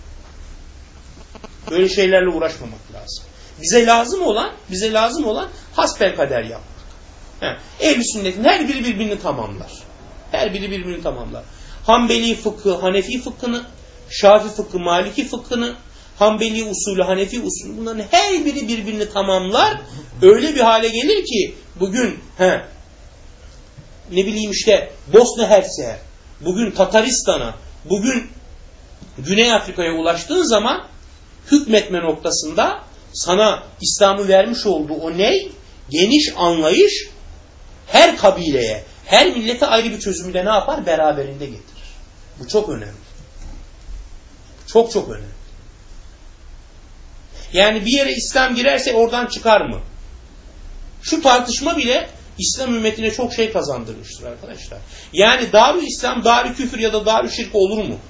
Böyle şeylerle uğraşmamak lazım. Bize lazım olan hasbelkader yapmak. Ehl-i sünnetin her biri birbirini tamamlar. Her biri birbirini tamamlar. Hanbeli fıkhı, Hanefi fıkhını, Şafii fıkhı, Maliki fıkhını, Hanbeli usulü, Hanefi usulü, bunların her biri birbirini tamamlar. Öyle bir hale gelir ki bugün ne bileyim işte Bosna Hersek'e, bugün Tataristan'a, bugün Güney Afrika'ya ulaştığın zaman hükmetme noktasında sana İslam'ı vermiş olduğu o geniş anlayış her kabileye, her millete ayrı bir çözümü de ne yapar? Beraberinde getirir. Bu çok önemli. Çok çok önemli. Yani bir yere İslam girerse oradan çıkar mı? Şu tartışma bile İslam ümmetine çok şey kazandırmıştır arkadaşlar. Yani Darü İslam, Darü Küfür ya da Darü Şirk olur mu?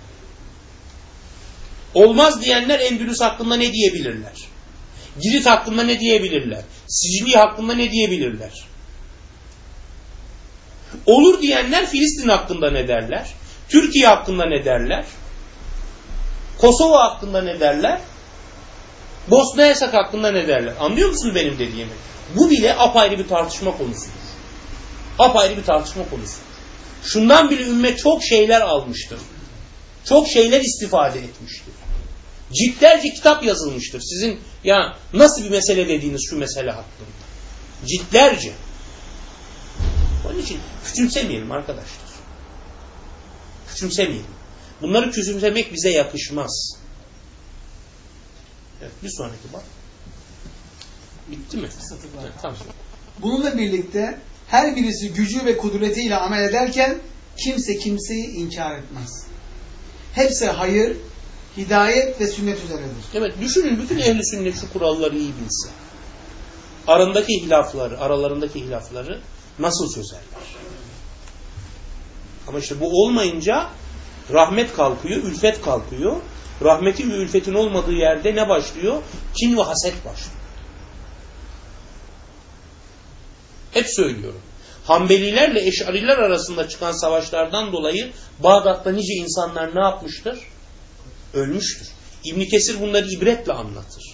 Olmaz diyenler Endülüs hakkında ne diyebilirler? Girit hakkında ne diyebilirler? Siciliye hakkında ne diyebilirler? Olur diyenler Filistin hakkında ne derler? Türkiye hakkında ne derler? Kosova hakkında ne derler? Bosna Hersek hakkında ne derler? Anlıyor musunuz benim dediğimi? Bu bile apayrı bir tartışma konusudur. Apayrı bir tartışma konusudur. Şundan bile ümmet çok şeyler almıştır. Çok şeyler istifade etmiştir. Ciltlerce kitap yazılmıştır. Sizin ya nasıl bir mesele dediğiniz şu mesele hakkında. Ciltlerce. Onun için küçümsemeyelim arkadaşlar. Küçümsemeyelim. Bunları küçümsemek bize yakışmaz. Evet, bir sonraki bak. Bitti mi? Evet, tamam. Bununla birlikte her birisi gücü ve kudretiyle amel ederken kimse kimseyi inkar etmez. Hepsi hayır, hidayet ve sünnet üzeredir. Evet, düşünün bütün ehl-i sünnet şu kuralları iyi bilse. Aralarındaki hilafları nasıl çözerler? Ama işte bu olmayınca rahmet kalkıyor, ülfet kalkıyor. Rahmetin ve ülfetin olmadığı yerde ne başlıyor? Kin ve haset başlıyor. Hep söylüyorum. Hanbelilerle Eş'ariler arasında çıkan savaşlardan dolayı Bağdat'ta nice insanlar ne yapmıştır? Ölmüştür. İbn Kesir bunları ibretle anlatır.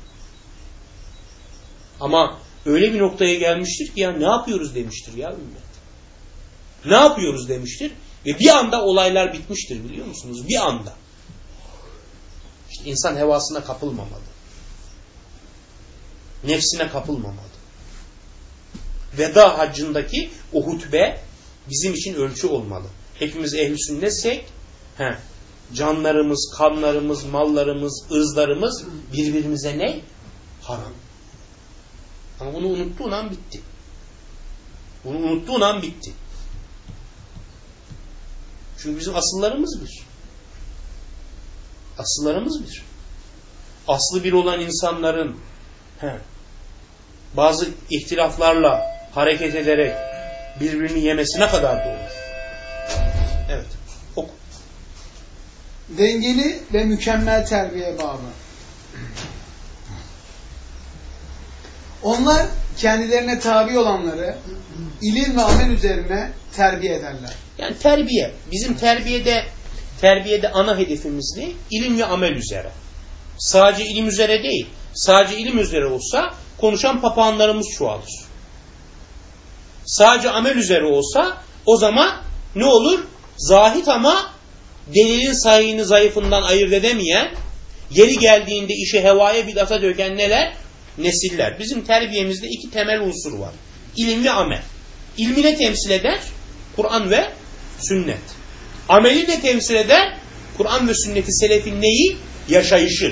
Ama öyle bir noktaya gelmiştir ki ya ne yapıyoruz demiştir ya ümmet. Ne yapıyoruz demiştir ve bir anda olaylar bitmiştir biliyor musunuz? Bir anda. İşte insan hevasına kapılmamalı. Nefsine kapılmamalı. Veda haccındaki o hutbe bizim için ölçü olmalı. Hepimiz ehl-i sünnetsek canlarımız, kanlarımız, mallarımız, ırzlarımız birbirimize ne? Haram. Ama bunu unuttuğun an bitti. Bunu unuttuğun an bitti. Çünkü bizim asıllarımız bir. Asıllarımız bir. Aslı bir olan insanların bazı ihtilaflarla hareket ederek birbirini yemesi ne kadar doğru? Evet. Oku. Dengeli ve mükemmel terbiye babı. Onlar kendilerine tabi olanları ilim ve amel üzerine terbiye ederler. Yani terbiye. Bizim terbiyede ana hedefimiz ne? İlim ve amel üzere. Sadece ilim üzere değil. Sadece ilim üzere olsa konuşan papağanlarımız çoğalır. Sadece amel üzere olsa o zaman ne olur? Zahit ama delilin sahihini zayıfından ayırt edemeyen, yeri geldiğinde işi hevaya bid'ata döken neler? Nesiller. Bizim terbiyemizde iki temel unsur var. İlim ve amel. İlmi ne temsil eder? Kur'an ve sünnet. Ameli ne temsil eder? Kur'an ve sünneti selefin neyi? Yaşayışı.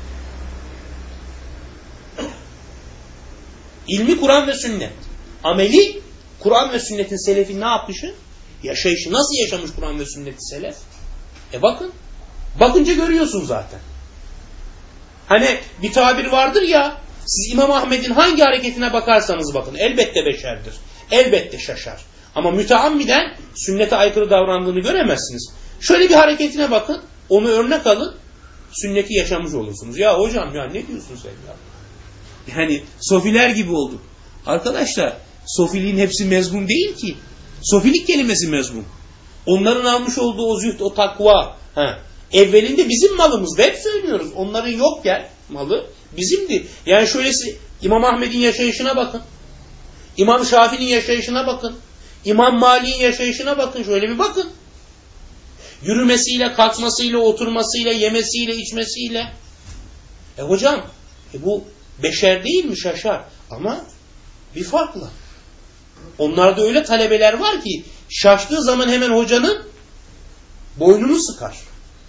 İlmi Kur'an ve sünnet. Ameli Kur'an ve sünnetin selefin ne yapışı? Yaşayışı. Nasıl yaşamış Kur'an ve sünneti selef? Bakın. Bakınca görüyorsun zaten. Hani bir tabir vardır ya, siz İmam Ahmed'in hangi hareketine bakarsanız bakın, elbette beşerdir. Elbette şaşar. Ama müteammiden sünnete aykırı davrandığını göremezsiniz. Şöyle bir hareketine bakın, onu örnek alın, sünneti yaşamış olursunuz. Ya hocam ya ne diyorsun sen ya? Yani sofiler gibi olduk. Arkadaşlar sofiliğin hepsi mezmum değil ki. Sofilik kelimesi mezmum. Onların almış olduğu o zühd, o takva. Evvelinde bizim malımızdı. Hep söylüyoruz. Onların yokken malı bizimdi. Yani şöylesi İmam Ahmed'in yaşayışına bakın. İmam Şafii'nin yaşayışına bakın. İmam Malik'in yaşayışına bakın. Şöyle bir bakın. Yürümesiyle, kalkmasıyla, oturmasıyla, yemesiyle, içmesiyle. Hocam bu beşer değil mi? Şaşar. Ama bir farkla. Onlarda öyle talebeler var ki şaştığı zaman hemen hocanın boynunu sıkar.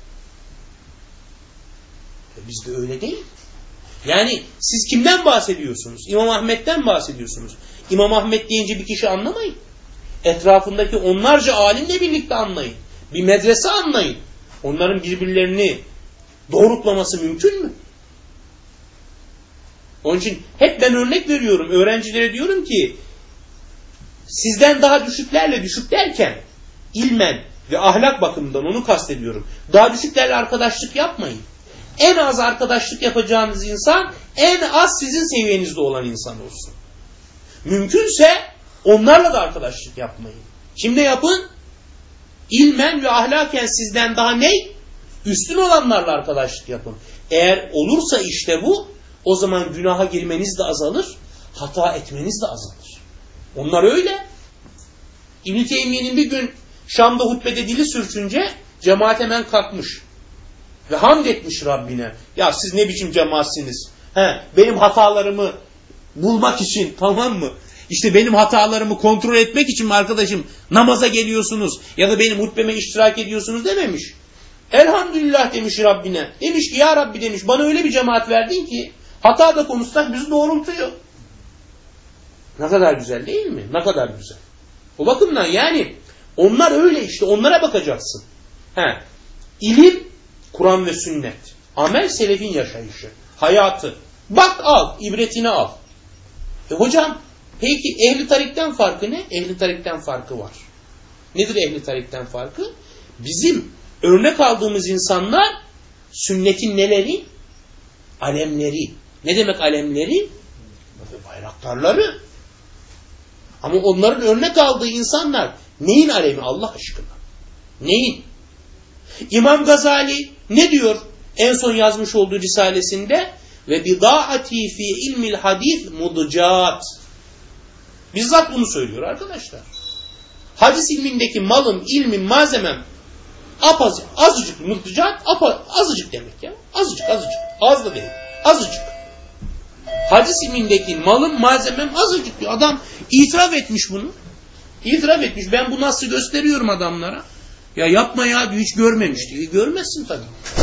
Bizde öyle değil. Yani siz kimden bahsediyorsunuz? İmam Ahmet'ten bahsediyorsunuz. İmam Ahmet deyince bir kişi anlamayın. Etrafındaki onlarca alimle birlikte anlayın. Bir medrese anlayın. Onların birbirlerini doğrultlaması mümkün mü? Onun için hep ben örnek veriyorum. Öğrencilere diyorum ki sizden daha düşüklerle düşük derken ilmen ve ahlak bakımından onu kastediyorum. Daha düşüklerle arkadaşlık yapmayın. En az arkadaşlık yapacağınız insan en az sizin seviyenizde olan insan olsun. Mümkünse onlarla da arkadaşlık yapmayın. Şimdi yapın. İlmen ve ahlaken sizden daha ne? Üstün olanlarla arkadaşlık yapın. Eğer olursa işte bu, o zaman günaha girmeniz de azalır, hata etmeniz de azalır. Onlar öyle. İbn-i Teymiye'nin bir gün Şam'da hutbede dili sürçünce cemaat hemen kalkmış. Ve hamd etmiş Rabbine. Ya siz ne biçim cemaatsiniz? Benim hatalarımı bulmak için, tamam mı? İşte benim hatalarımı kontrol etmek için mi arkadaşım namaza geliyorsunuz ya da benim hutbeme iştirak ediyorsunuz dememiş. Elhamdülillah demiş Rabbine. Demiş ki ya Rabbi demiş bana öyle bir cemaat verdin ki hata da konuşsak bizi doğrultuyor. Ne kadar güzel değil mi? Ne kadar güzel. O bakımdan yani onlar öyle işte onlara bakacaksın. İlim Kur'an ve sünnet. Amel selefin yaşayışı. Hayatı. Bak al. İbretini al. Hocam peki ehli tarikten farkı ne? Ehli tarikten farkı var. Nedir ehli tarikten farkı? Bizim örnek aldığımız insanlar sünnetin neleri? Alemleri. Ne demek alemleri? Bayraktarları. Ama onların örnek aldığı insanlar neyin alemi Allah aşkına? Neyin? İmam Gazali ne diyor en son yazmış olduğu risalesinde? Ve bidaati fi ilmil hadis mudcat. Bizzat bunu söylüyor arkadaşlar. Hadis ilmindeki malım, ilmim, malzemem azıcık mudcat, azıcık demek ya. Azıcık. Az da değil. Azıcık. Hadis ilmindeki malım, malzemem azıcık diyor. Adam itiraf etmiş bunu. İtiraf etmiş. Ben bu nasıl gösteriyorum adamlara. Ya yapma ya diyor, hiç görmemiş diyor. Görmezsin tabii.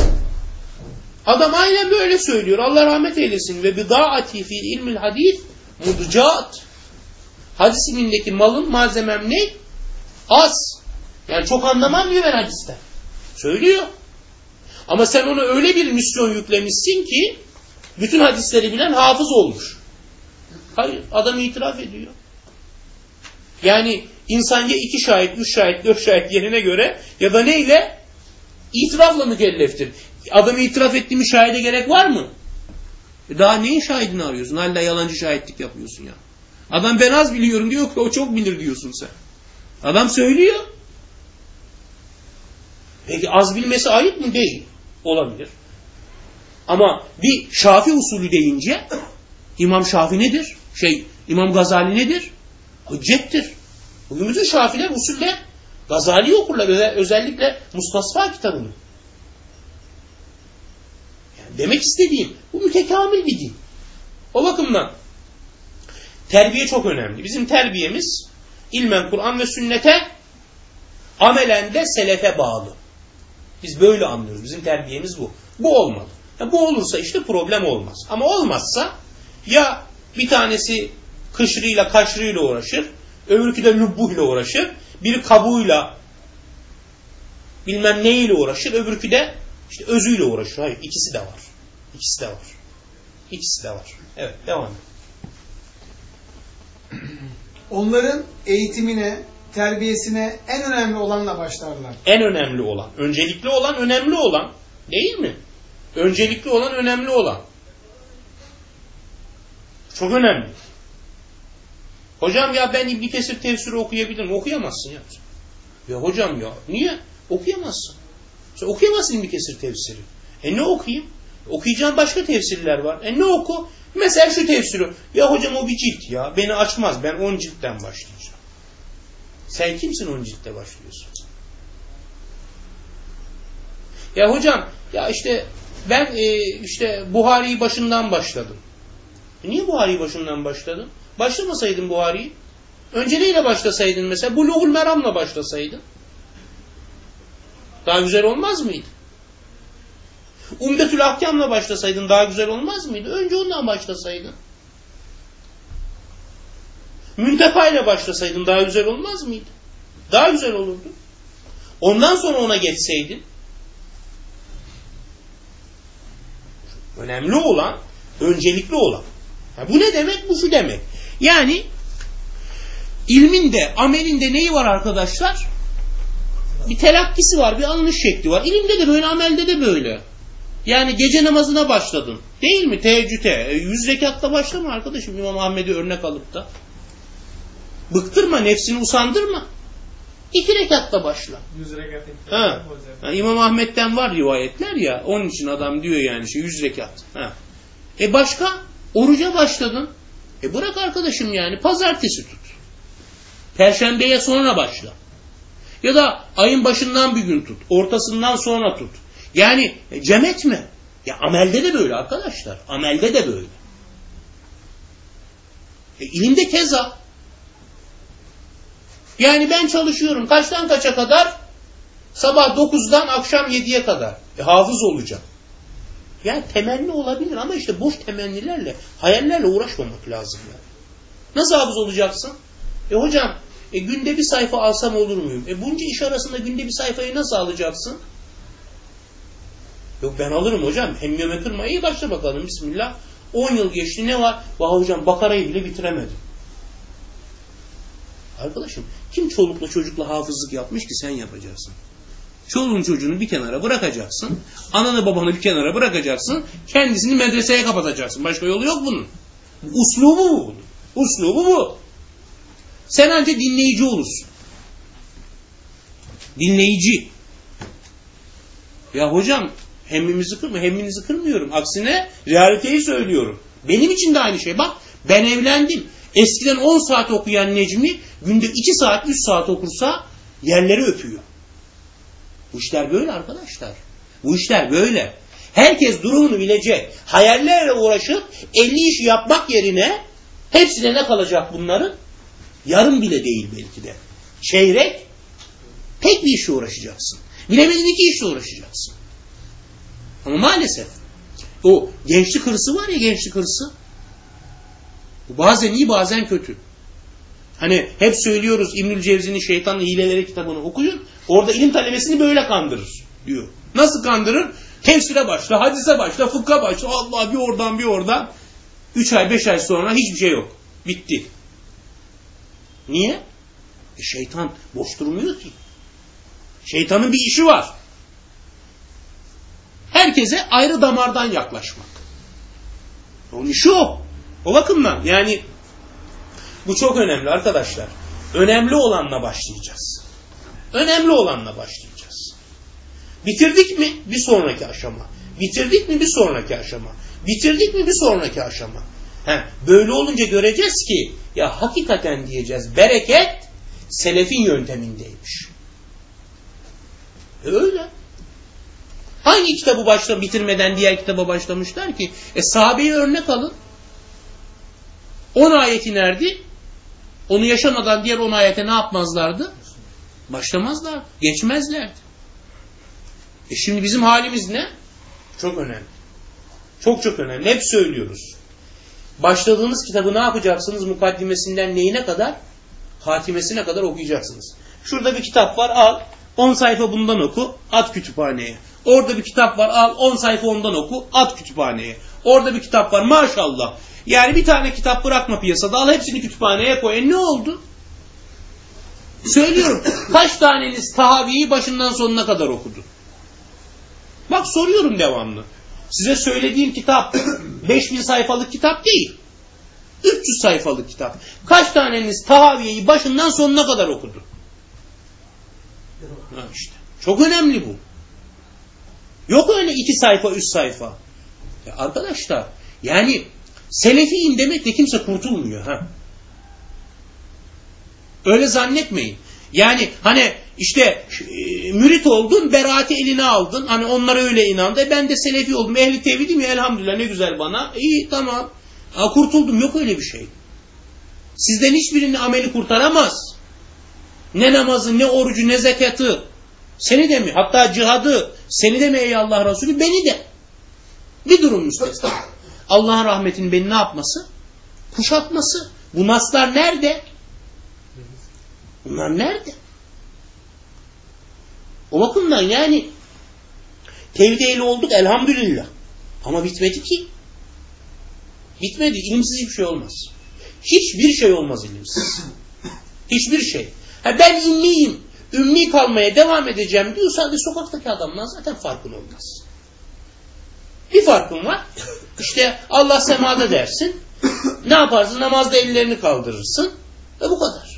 Adam aynen böyle söylüyor. Allah rahmet eylesin. Ve bidaati fi ilmil hadis mudcat. Hadis ilmindeki malım, malzemem ne? Az. Yani çok anlamam diyor ben hadisten. Söylüyor. Ama sen ona öyle bir misyon yüklemişsin ki bütün hadisleri bilen hafız olmuş. Hayır. Adam itiraf ediyor. Yani insan ya 2 şahit, 3 şahit, 4 şahit yerine göre ya da neyle? İtirafla mükelleftir. Adam itiraf ettiğimiz şahide gerek var mı? Daha neyin şahidini arıyorsun? Hala yalancı şahitlik yapıyorsun ya. Adam ben az biliyorum diyor ki o çok bilir diyorsun sen. Adam söylüyor. Peki az bilmesi ayıp mı? Değil. Olabilir. Ama bir Şafii usulü deyince İmam Şafii nedir? İmam Gazali nedir? Hüccettir. Bugün bütün Şafiler usulle Gazali'yi okurlar. Özellikle Mustasfa kitabını. Yani demek istediğim bu mütekamil bir din. O bakımdan terbiye çok önemli. Bizim terbiyemiz ilmen Kur'an ve sünnete, amelen de selefe bağlı. Biz böyle anlıyoruz. Bizim terbiyemiz bu. Bu olmalı. Bu olursa işte problem olmaz. Ama olmazsa ya bir tanesi kışrıyla kaşrıyla uğraşır, öbürkü de lubbuhuyla uğraşır, biri kabuğuyla bilmem neyle uğraşır, öbürkü de işte özüyle uğraşır. Hayır, ikisi de var. İkisi de var. İkisi de var. Evet, devam edelim. Onların eğitimine, terbiyesine en önemli olanla başlarlar. En önemli olan, öncelikli olan, önemli olan değil mi? Öncelikli olan, önemli olan. Çok önemli. Hocam ya ben İbn Kesir tefsiri okuyabilirim. Okuyamazsın ya. Ya hocam ya niye? Okuyamazsın. Sen okuyamazsın İbn Kesir tefsiri. Ne okuyayım? Okuyacağın başka tefsirler var. Ne oku? Mesela şu tefsiri. Ya hocam o bir cilt ya. Beni açmaz. Ben 10 ciltten başlayacağım. Sen kimsin 10 ciltte başlıyorsun? Ya hocam ya işte ben işte Buhari'yi başından başladım. Niye Buhari'yi başından başladın? Başlamasaydın Buhari'yi. Önce neyle başlasaydın mesela? Buluğul Meram'la başlasaydın. Daha güzel olmaz mıydı? Umdetül Ahkam'la başlasaydın daha güzel olmaz mıydı? Önce ondan başlasaydın. Müntekâ ile başlasaydın daha güzel olmaz mıydı? Daha güzel olurdu. Ondan sonra ona geçseydin. Önemli olan, öncelikli olan. Bu ne demek? Bu şu demek. Yani ilmin de, amelin de neyi var arkadaşlar? Bir telakkisi var, bir alınış şekli var. İlimde de böyle, amelde de böyle. Yani gece namazına başladın. Değil mi? Teheccüde. 100 rekatta başlama arkadaşım İmam Ahmet'i örnek alıp da. Bıktırma, nefsini usandırma. 2 rekatta başla. 100 rekat. Yani İmam Ahmet'ten var rivayetler ya. Onun için adam diyor yani 100 rekat. Başka? Oruca başladın. Bırak arkadaşım yani. Pazartesi tut. Perşembeye sonra başla. Ya da ayın başından bir gün tut. Ortasından sonra tut. Yani cem etme. Ya amelde de böyle arkadaşlar. Amelde de böyle. İlimde keza. Yani ben çalışıyorum. Kaçtan kaça kadar? Sabah 9'dan akşam 7'ye kadar. Hafız olacağım. Yani temenni olabilir ama işte boş temennilerle, hayallerle uğraşmamak lazım. Yani. Nasıl hafız olacaksın? Hocam günde bir sayfa alsam olur muyum? Bunca iş arasında günde bir sayfayı nasıl alacaksın? Yok ben alırım hocam. Hemmeme kırma. İyi başla bakalım. Bismillah. 10 yıl geçti. Ne var? Vah hocam Bakara'yı bile bitiremedim. Arkadaşım kim çolukla çocukla hafızlık yapmış ki sen yapacaksın? Çoluğun çocuğunu bir kenara bırakacaksın. Ananı babanı bir kenara bırakacaksın. Kendisini medreseye kapatacaksın. Başka yolu yok bunun. Uslubu bu. Uslubu bu. Sen ancak dinleyici olursun. Dinleyici. Ya hocam hemmimizi kırma. Hemminizi kırmıyorum. Aksine realiteyi söylüyorum. Benim için de aynı şey. Bak ben evlendim. Eskiden 10 saat okuyan Necmi günde 2 saat 3 saat okursa yerleri öpüyor. Bu işler böyle arkadaşlar. Bu işler böyle. Herkes durumunu bilecek. Hayallerle uğraşıp 50 iş yapmak yerine hepsine ne kalacak bunların? Yarım bile değil belki de. Çeyrek tek bir işle uğraşacaksın. Bilemedin 2 işle uğraşacaksın. Ama maalesef o gençlik hırsı var ya gençlik hırsı. Bu bazen iyi bazen kötü. Hani hep söylüyoruz İbnül Cevzi'nin Şeytanın Hileleri kitabını okuyun. Orada ilim talebesini böyle kandırır diyor. Nasıl kandırır? Tefsire başla, hadise başla, fıkha başla. Allah bir oradan bir oradan. 3 ay 5 ay sonra hiçbir şey yok. Bitti. Niye? Şeytan boş durmuyor ki. Şeytanın bir işi var. Herkese ayrı damardan yaklaşmak. Onun işi o. O bakımdan yani bu çok önemli arkadaşlar. Önemli olanla başlayacağız. Önemli olanla başlayacağız. Bitirdik mi? Bir sonraki aşama. Bitirdik mi? Bir sonraki aşama. Bitirdik mi? Bir sonraki aşama. Böyle olunca göreceğiz ki ya hakikaten diyeceğiz bereket selefin yöntemindeymiş. Öyle. Hangi kitabı bitirmeden diğer kitaba başlamışlar ki? Sahabeyi örnek alın. 10 ayet inerdi. Onu yaşamadan diğer 10 ayete ne yapmazlardı? Başlamazlar. Geçmezlerdi. Şimdi bizim halimiz ne? Çok önemli. Çok çok önemli. Hep söylüyoruz. Başladığınız kitabı ne yapacaksınız? Mukaddimesinden neyine kadar? Hatimesine kadar okuyacaksınız. Şurada bir kitap var al. 10 sayfa bundan oku. At kütüphaneye. Orada bir kitap var al. 10 sayfa ondan oku. At kütüphaneye. Orada bir kitap var maşallah. Yani bir tane kitap bırakma piyasada. Al hepsini kütüphaneye koy. Ne oldu? Söylüyorum. Kaç taneniz Tahavi'yi başından sonuna kadar okudu? Bak soruyorum devamlı. Size söylediğim kitap 5000 sayfalık kitap değil. 300 sayfalık kitap. Kaç taneniz Tahaviye'yi başından sonuna kadar okudu? Ha işte. Çok önemli bu. Yok öyle 2 sayfa 3 sayfa. Arkadaşlar yani Selefiyim demekle kimse kurtulmuyor. Ha. Öyle zannetmeyin. Yani hani işte mürit oldun, beraati eline aldın. Hani onlara öyle inandı. Ben de Selefi oldum. Ehli tevhidim ya, elhamdülillah ne güzel bana. İyi tamam. Kurtuldum. Yok öyle bir şey. Sizden hiçbirinin ameli kurtaramaz. Ne namazı, ne orucu, ne zekatı. Seni de mi? Hatta cihadı. Seni de mi ey Allah Resulü? Beni de. Bir durum müstesna. Allah'ın rahmetinin beni ne yapması? Kuşatması. Bu naslar nerede? Bunlar nerede? O bakımdan yani tevhid ehli olduk elhamdülillah. Ama bitmedi ki. Bitmedi. İlimsiz hiçbir şey olmaz. Hiçbir şey olmaz ilimsiz. Hiçbir şey. Ben ümmiyim. Ümmi kalmaya devam edeceğim diyorsan da sokaktaki adamdan zaten farkın olmaz. Bir farkın var. İşte Allah semada dersin. Ne yaparsın? Namazda ellerini kaldırırsın. Ve bu kadar.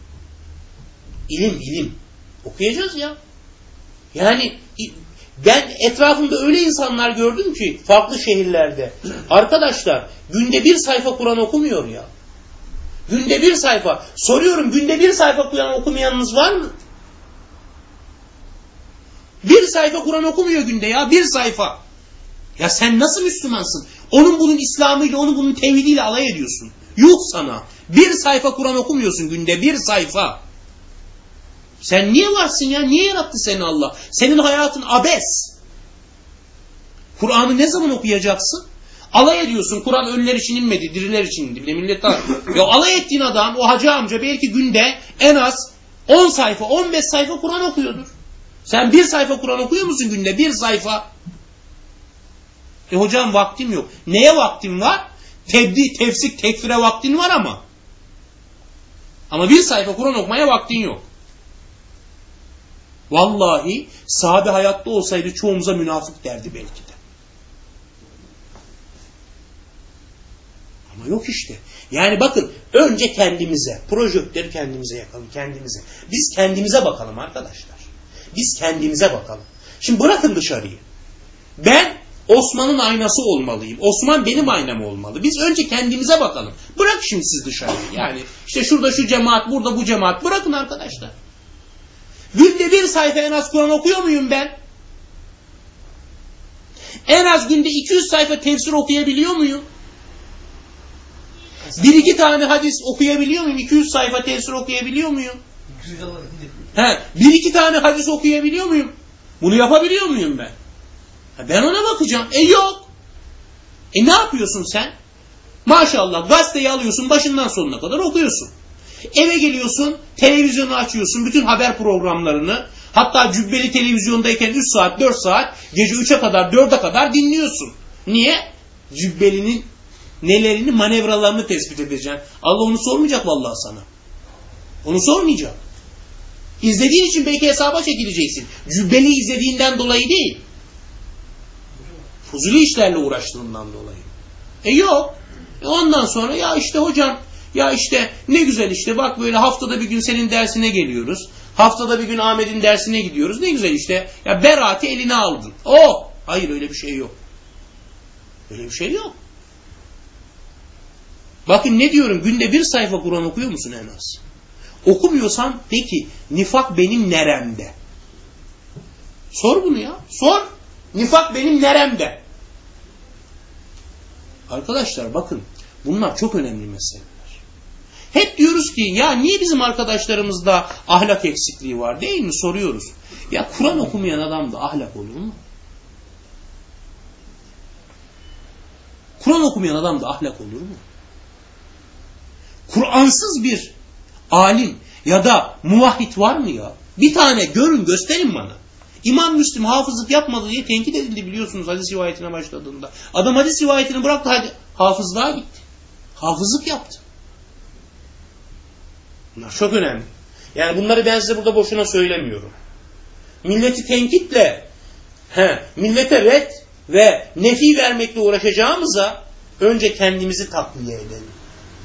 İlim. Okuyacağız ya. Yani ben etrafımda öyle insanlar gördüm ki farklı şehirlerde. Arkadaşlar günde 1 sayfa Kur'an okumuyor ya. Günde 1 sayfa. Soruyorum günde 1 sayfa Kur'an okumayanınız var mı? 1 sayfa Kur'an okumuyor günde ya. 1 sayfa. Ya sen nasıl Müslümansın? Onun bunun İslam'ıyla, onun bunun tevhidiyle alay ediyorsun. Yuh sana. 1 sayfa Kur'an okumuyorsun günde. 1 sayfa. Sen niye varsın ya? Niye yarattı seni Allah? Senin hayatın abes. Kur'an'ı ne zaman okuyacaksın? Alay ediyorsun. Kur'an ölüler için inmedi, diriler için indi. Bir de millet ya alay ettiğin adam, o hacı amca belki günde en az 10 sayfa, 15 sayfa Kur'an okuyordur. Sen 1 sayfa Kur'an okuyor musun günde? 1 sayfa. Hocam vaktim yok. Neye vaktim var? Tefsik, tekfire vaktin var ama. Ama 1 sayfa Kur'an okumaya vaktin yok. Vallahi sahabe hayatta olsaydı çoğumuza münafık derdi belki de. Ama yok işte. Yani bakın önce kendimize, projektörü kendimize yakalım, kendimize. Biz kendimize bakalım arkadaşlar. Biz kendimize bakalım. Şimdi bırakın dışarıyı. Ben Osman'ın aynası olmalıyım. Osman benim aynam olmalı. Biz önce kendimize bakalım. Bırak şimdi siz dışarıyı. Yani işte şurada şu cemaat, burada bu cemaat. Bırakın arkadaşlar. Günde 1 sayfa en az Kur'an okuyor muyum ben? En az günde 200 sayfa tefsir okuyabiliyor muyum? 1-2 tane hadis okuyabiliyor muyum? 200 sayfa tefsir okuyabiliyor muyum? 1-2 tane hadis okuyabiliyor muyum? Bunu yapabiliyor muyum ben? Ben ona bakacağım. Yok. Ne yapıyorsun sen? Maşallah gazeteyi alıyorsun, başından sonuna kadar okuyorsun. Eve geliyorsun, televizyonu açıyorsun, bütün haber programlarını, hatta cübbeli televizyondayken 3 saat, 4 saat, gece 3'e kadar, 4'e kadar dinliyorsun. Niye? Cübbelinin nelerini, manevralarını tespit edeceksin. Allah onu sormayacak vallahi sana. Onu sormayacak. İzlediğin için belki hesaba çekileceksin. Cübbeli izlediğinden dolayı değil. Fuzuli işlerle uğraştığından dolayı. Yok. Ondan sonra ya işte hocam, ya işte ne güzel işte bak böyle haftada bir gün senin dersine geliyoruz. Haftada bir gün Ahmet'in dersine gidiyoruz. Ne güzel işte. Ya beraati eline aldın. Hayır öyle bir şey yok. Öyle bir şey yok. Bakın ne diyorum, günde 1 sayfa Kur'an okuyor musun en az? Okumuyorsan peki nifak benim neremde? Sor bunu ya. Sor. Nifak benim neremde? Arkadaşlar bakın bunlar çok önemli meseleler. Hep diyoruz ki ya niye bizim arkadaşlarımızda ahlak eksikliği var değil mi? Soruyoruz. Ya Kur'an okumayan adamda ahlak olur mu? Kur'an okumayan adamda ahlak olur mu? Kur'ansız bir alim ya da muvahhid var mı ya? Bir tane görün, gösterin bana. İmam Müslim hafızlık yapmadı diye tenkit edildi biliyorsunuz hadis rivayetine başladığında. Adam hadis rivayetini bıraktı, hafızlığa gitti. Hafızlık yaptı. Bunlar çok önemli. Yani bunları ben size burada boşuna söylemiyorum. Milleti tenkitle, millete red ve nefi vermekle uğraşacağımıza önce kendimizi takviye edelim.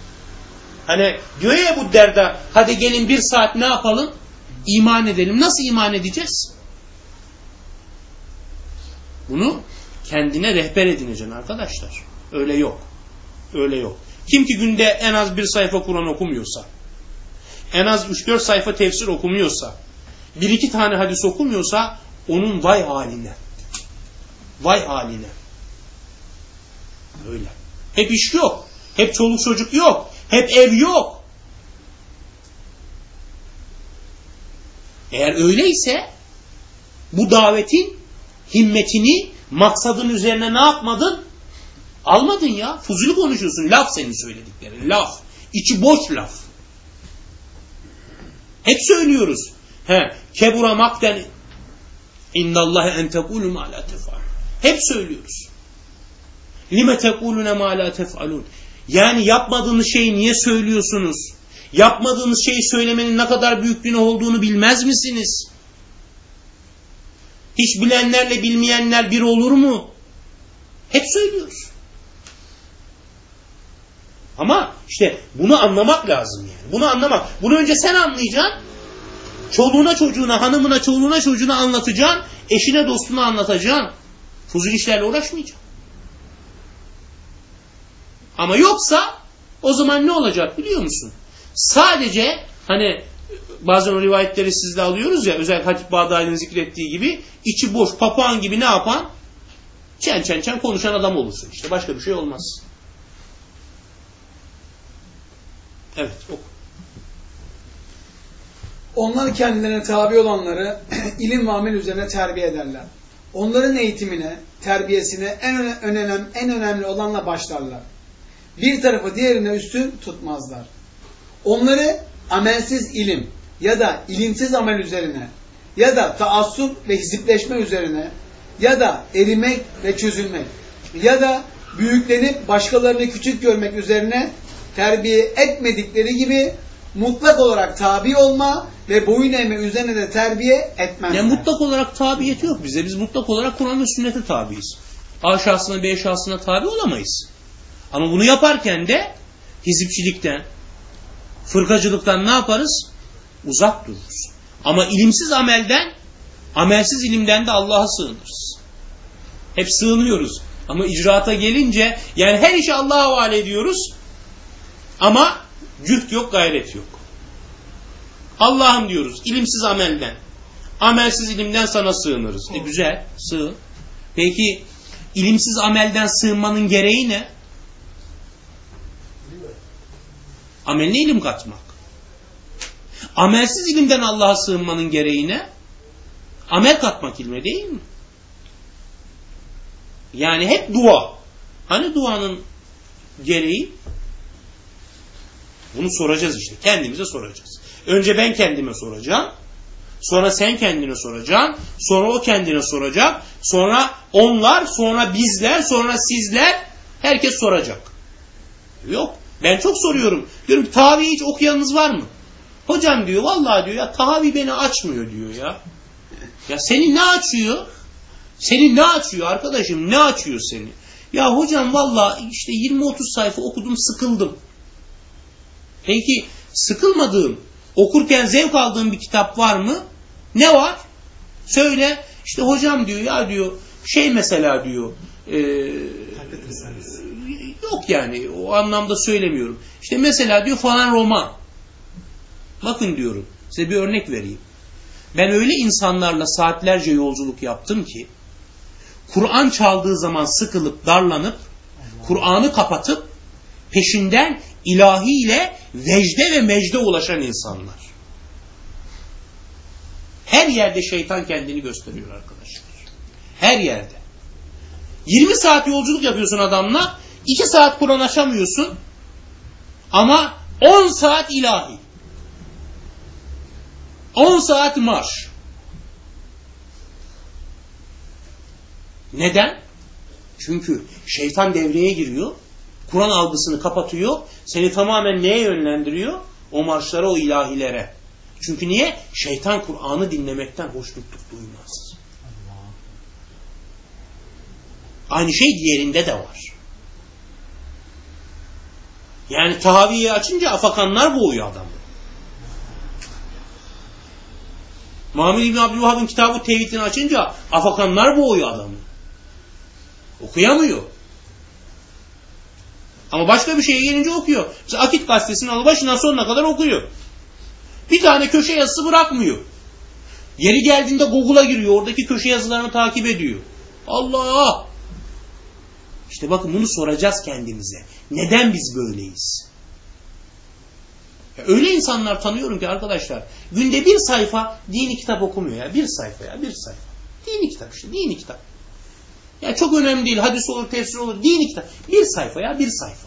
Hani diyor ya bu Derda, hadi gelin bir saat ne yapalım? İman edelim. Nasıl iman edeceğiz? Bunu kendine rehber edineceksin arkadaşlar. Öyle yok. Öyle yok. Kim ki günde en az bir sayfa Kur'an okumuyorsa, en az 3-4 sayfa tefsir okumuyorsa, 1-2 tane hadis okumuyorsa, onun vay haline. Vay haline. Öyle. Hep iş yok. Hep çoluk çocuk yok. Hep ev yok. Eğer öyleyse bu davetin himmetini, maksadın üzerine ne yapmadın? Almadın ya. Fuzuli konuşuyorsun. Laf senin söylediklerin. Laf. İçi boş laf. Hep söylüyoruz. Kebura makten innallahi en tekulu ma la tef'alun. Hep söylüyoruz. Lime tekulune ma la tef'alun. Yani yapmadığınız şeyi niye söylüyorsunuz? Yapmadığınız şeyi söylemenin ne kadar büyük günah olduğunu bilmez misiniz? Hiç bilenlerle bilmeyenler bir olur mu? Hep söylüyoruz. Ama işte bunu anlamak lazım yani. Bunu anlamak. Bunu önce sen anlayacaksın. Çoluğuna çocuğuna, hanımına, çoluğuna çocuğuna anlatacaksın. Eşine dostuna anlatacaksın. Fuzul işlerle uğraşmayacaksın. Ama yoksa o zaman ne olacak biliyor musun? Sadece hani bazen o rivayetleri siz de alıyoruz ya, özellikle Hatip Bağdadi'nin zikrettiği gibi, içi boş papağan gibi ne yapan? Çen konuşan adam olursun. İşte başka bir şey olmaz. Evet, oku. Onlar kendilerine tabi olanları ilim ve amel üzerine terbiye ederler. Onların eğitimine, terbiyesine en önemli olanla başlarlar. Bir tarafı diğerine üstün tutmazlar. Onları amelsiz ilim ya da ilimsiz amel üzerine ya da taassup ve hizipleşme üzerine ya da erimek ve çözülmek ya da büyüklenip başkalarını küçük görmek üzerine terbiye etmedikleri gibi mutlak olarak tabi olma ve boyun eğme üzerine de terbiye etmezler. Yani mutlak olarak tabiyeti yok bize. Biz mutlak olarak Kur'an ve sünnete tabiiz. A şahsına B şahsına tabi olamayız. Ama bunu yaparken de hizipçilikten, fırkacılıktan ne yaparız? Uzak dururuz. Ama ilimsiz amelden, amelsiz ilimden de Allah'a sığınırız. Hep sığınıyoruz. Ama icraata gelince yani her işi Allah'a havale ediyoruz. Ama cühd yok, gayret yok. Allah'ım diyoruz ilimsiz amelden, amelsiz ilimden sana sığınırız. Güzel, sığın. Peki ilimsiz amelden sığınmanın gereği ne? Ameline ilim katmak. Amelsiz ilimden Allah'a sığınmanın gereği ne? Amel katmak ilme değil mi? Yani hep dua. Hani duanın gereği? Bunu soracağız işte. Kendimize soracağız. Önce ben kendime soracağım. Sonra sen kendine soracaksın. Sonra o kendine soracak. Sonra onlar, sonra bizler, sonra sizler. Herkes soracak. Yok. Ben çok soruyorum. Diyorum ki Tahavi hiç okuyanınız var mı? Hocam diyor vallahi diyor ya Tahavi beni açmıyor diyor ya. Ya seni ne açıyor? Seni ne açıyor arkadaşım? Ne açıyor seni? Ya hocam vallahi işte 20-30 sayfa okudum sıkıldım. Peki sıkılmadığım, okurken zevk aldığım bir kitap var mı? Ne var? Söyle. İşte hocam diyor ya diyor şey mesela diyor yok yani o anlamda söylemiyorum. İşte mesela diyor falan roman. Bakın diyorum size bir örnek vereyim. Ben öyle insanlarla saatlerce yolculuk yaptım ki Kur'an çaldığı zaman sıkılıp darlanıp Kur'an'ı kapatıp peşinden ilahiyle vecde ve mecde ulaşan insanlar. Her yerde şeytan kendini gösteriyor arkadaşlar. Her yerde. 20 saat yolculuk yapıyorsun adamla, 2 saat Kur'an açamıyorsun ama 10 saat ilahi. 10 saat marş. Neden? Çünkü şeytan devreye giriyor. Kur'an algısını kapatıyor. Seni tamamen neye yönlendiriyor? O marşlara, o ilahilere. Çünkü niye? Şeytan Kur'an'ı dinlemekten hoşnutluk duymaz. Aynı şey diğerinde de var. Yani Tahaviye'yi açınca afakanlar boğuyor adamı. Muhammed İbn Abdülvahhab'ın kitabı Tevhid'ini açınca afakanlar boğuyor adamı. Okuyamıyor. Ama başka bir şeye gelince okuyor. Mesela Akit gazetesini alıp başından sonuna kadar okuyor. Bir tane köşe yazısı bırakmıyor. Yeri geldiğinde Google'a giriyor. Oradaki köşe yazılarını takip ediyor. Allah! İşte bakın bunu soracağız kendimize. Neden biz böyleyiz? Ya öyle insanlar tanıyorum ki arkadaşlar. Günde bir sayfa dini kitap okumuyor ya. Bir sayfa ya. Bir sayfa. Dini kitap işte. Dini kitap. Ya çok önemli değil. Hadis olur, tefsir olur. Dini kitap. Bir sayfa ya. Bir sayfa.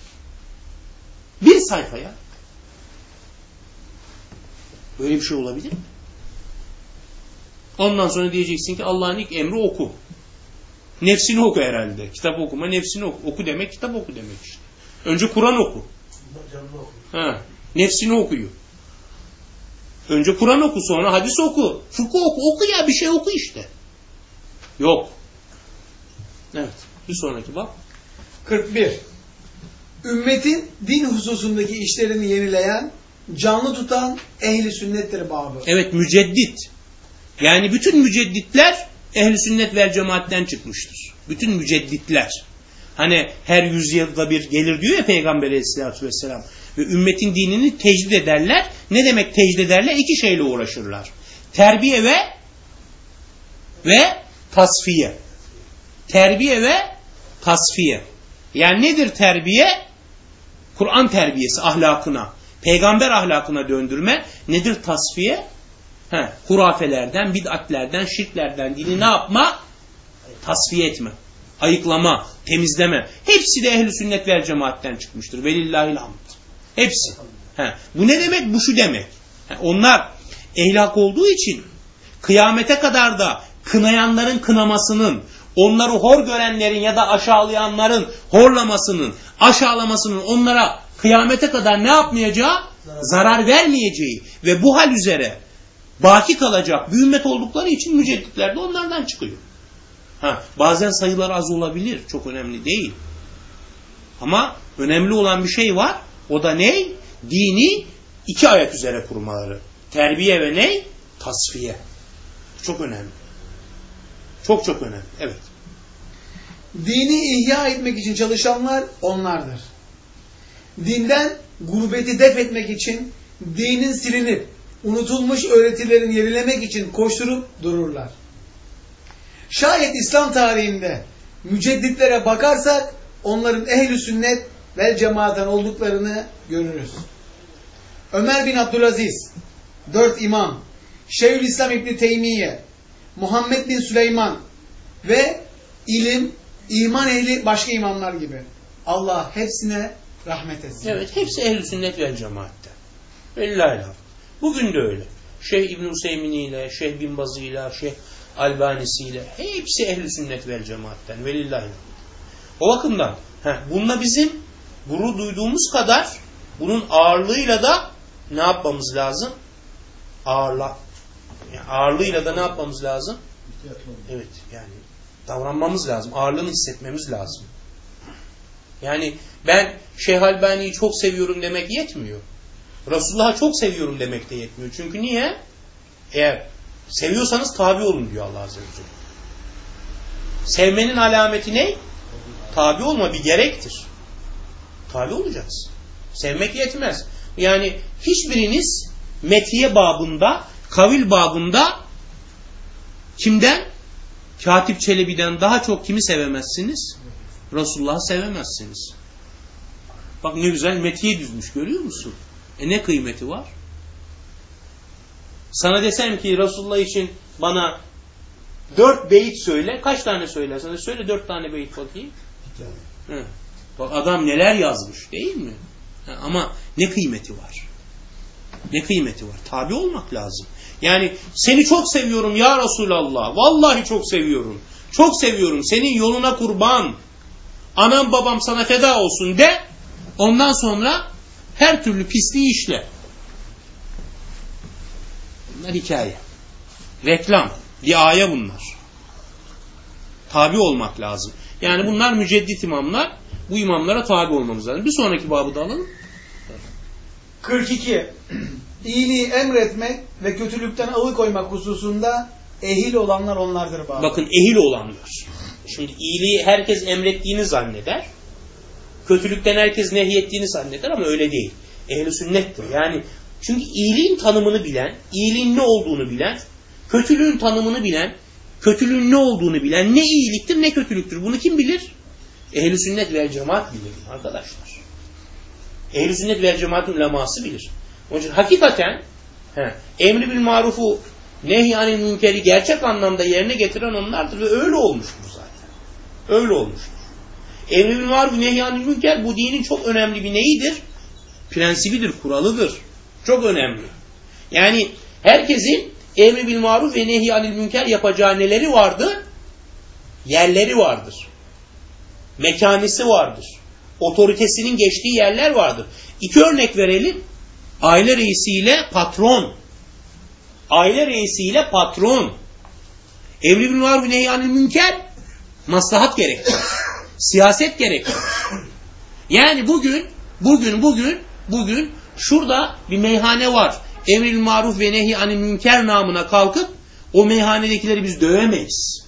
Bir sayfa ya. Böyle bir şey olabilir mi? Ondan sonra diyeceksin ki Allah'ın ilk emri oku. Nefsini oku herhalde. Kitap okuma, nefsini oku. Oku demek, kitap oku demek işte. Önce Kur'an oku. Ha, nefsini okuyor. Önce Kur'an oku, sonra hadis oku. Fıkıh oku. Oku ya, bir şey oku işte. Yok. Evet. Bir sonraki bak. 41. Ümmetin din hususundaki işlerini yenileyen, canlı tutan ehli sünnettir babı. Evet, müceddit. Yani bütün mücedditler ehl-i sünnet vel cemaatten çıkmıştır. Bütün mücedditler. Hani her yüzyılda bir gelir diyor ya Peygamber Aleyhisselatü Vesselam. Ve ümmetin dinini tecdid ederler. Ne demek tecdid ederler? İki şeyle uğraşırlar. Terbiye ve tasfiye. Terbiye ve tasfiye. Yani nedir terbiye? Kur'an terbiyesi ahlakına, peygamber ahlakına döndürme. Nedir tasfiye? Hurafelerden, bid'atlerden, şirklerden dini ne yapma? Tasfiye etme, ayıklama, temizleme. Hepsi de ehl-i sünnet vel cemaatten çıkmıştır. Velillahil hamd. Hepsi. Bu ne demek? Bu şu demek. Onlar ehl-i hak olduğu için kıyamete kadar da kınayanların kınamasının, onları hor görenlerin ya da aşağılayanların horlamasının, aşağılamasının onlara kıyamete kadar ne yapmayacağı? Zarar vermeyeceği ve bu hal üzere baki kalacak bir ümmet oldukları için mücedditler de onlardan çıkıyor. Bazen sayılar az olabilir. Çok önemli değil. Ama önemli olan bir şey var. O da ne? Dini iki ayak üzere kurmaları. Terbiye ve ne? Tasfiye. Çok önemli. Çok çok önemli. Evet. Dini ihya etmek için çalışanlar onlardır. Dinden gurbeti def etmek için, dinin silinip unutulmuş öğretilerin yenilemek için koşturup dururlar. Şayet İslam tarihinde mücedditlere bakarsak onların ehl-i sünnet vel cemaatten olduklarını görürüz. Ömer bin Abdülaziz, 4 imam, Şeyhülislam İbni Teymiye, Muhammed bin Süleyman ve ilim, iman ehli başka imamlar gibi. Allah hepsine rahmet etsin. Evet, hepsi ehl-i sünnet vel cemaatten. Velillahilhamd. Bugün de öyle. Şeyh İbn Hüseyin ile, Şeyh Bin Bazı ile, Şeyh Albani'si ile hepsi ehl-i sünnet vel cemaatten. Velillahilhamd. O bakımdan bununla bizim gurur duyduğumuz kadar bunun ağırlığıyla da ne yapmamız lazım? Ağırlığıyla da ne yapmamız lazım? Evet, yani davranmamız lazım. Ağırlığını hissetmemiz lazım. Yani ben Şeyh Albani'yi çok seviyorum demek yetmiyor. Resulullah'ı çok seviyorum demek de yetmiyor. Çünkü niye? Eğer seviyorsanız tabi olun diyor Allah Azze ve Celle. Sevmenin alameti ne? Tabi olma bir gerektir. Tabi olacağız. Sevmek yetmez. Yani hiçbiriniz metiye babında, kavil babında kimden? Katip Çelebi'den daha çok kimi sevemezsiniz? Resulullah'ı sevemezsiniz. Bak ne güzel metiye düzmüş, görüyor musun? Ne kıymeti var? Sana desem ki Resulullah için bana 4 beyit söyle. Kaç tane söylersen de söyle 4 tane beyit bakayım. Bak adam neler yazmış değil mi? Ama ne kıymeti var? Ne kıymeti var? Tabi olmak lazım. Yani seni çok seviyorum ya Resulallah. Vallahi çok seviyorum. Çok seviyorum. Senin yoluna kurban. Anam babam sana feda olsun de. Ondan sonra her türlü pisliği işle. Bunlar hikaye. Reklam. Riaya bunlar. Tabi olmak lazım. Yani bunlar müceddit imamlar. Bu imamlara tabi olmamız lazım. Bir sonraki babı da alalım. 42. İyiliği emretmek ve kötülükten alıkoymak hususunda ehil olanlar onlardır babı. Bakın ehil olanlar. Şimdi iyiliği herkes emrettiğini zanneder. Kötülükten herkes nehyettiğini zanneder ama öyle değil. Ehl-i sünnettir. Yani çünkü iyiliğin tanımını bilen, iyiliğin ne olduğunu bilen, kötülüğün tanımını bilen, kötülüğün ne olduğunu bilen, ne iyiliktir ne kötülüktür. Bunu kim bilir? Ehl-i sünnet vel cemaat bilir arkadaşlar. Ehl-i sünnet vel cemaatin uleması bilir. Onun için hakikaten emri bil marufu nehyanil münkeri gerçek anlamda yerine getiren onlardır ve öyle olmuştur zaten. Öyle olmuştur. Emri bil marufu nehyanil münker bu dinin çok önemli bir neyidir? Prensibidir, kuralıdır. Çok önemli. Yani herkesin emri bil maruf ve nehyanil münker yapacağı neleri vardır? Yerleri vardır. Mekanisi vardır. Otoritesinin geçtiği yerler vardır. İki örnek verelim. Aile reisiyle patron. Aile reisiyle patron. Emri bil maruf ve nehyanil münker maslahat gerektirir. Siyaset gerektirir. Yani bugün şurada bir meyhane var. Emri bil maruf ve nehyanil münker namına kalkıp o meyhanedekileri biz dövemeyiz.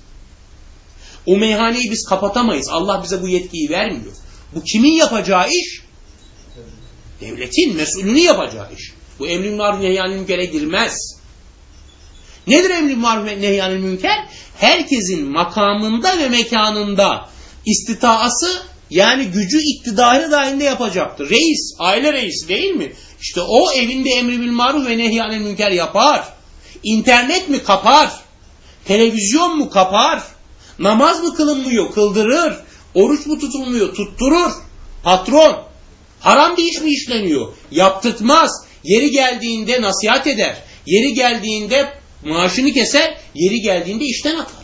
O meyhaneyi biz kapatamayız. Allah bize bu yetkiyi vermiyor. Bu kimin yapacağı iş? Devletin, mesulünün yapacağı iş. Bu emri bil maruf ve nehyanil münkere girmez. Nedir emri bil maruf ve nehyanil münker? Herkesin makamında ve mekanında istitaası yani gücü iktidarı dahilinde yapacaktır. Reis, aile reisi değil mi? İşte o evinde emri bil maruf ve nehyanil münker yapar. İnternet mi kapar? Televizyon mu kapar? Namaz mı kılınmıyor? Kıldırır. Oruç mu tutulmuyor? Tutturur. Patron. Haram bir iş mi işleniyor? Yaptırtmaz. Yeri geldiğinde nasihat eder. Yeri geldiğinde maaşını keser. Yeri geldiğinde işten atar.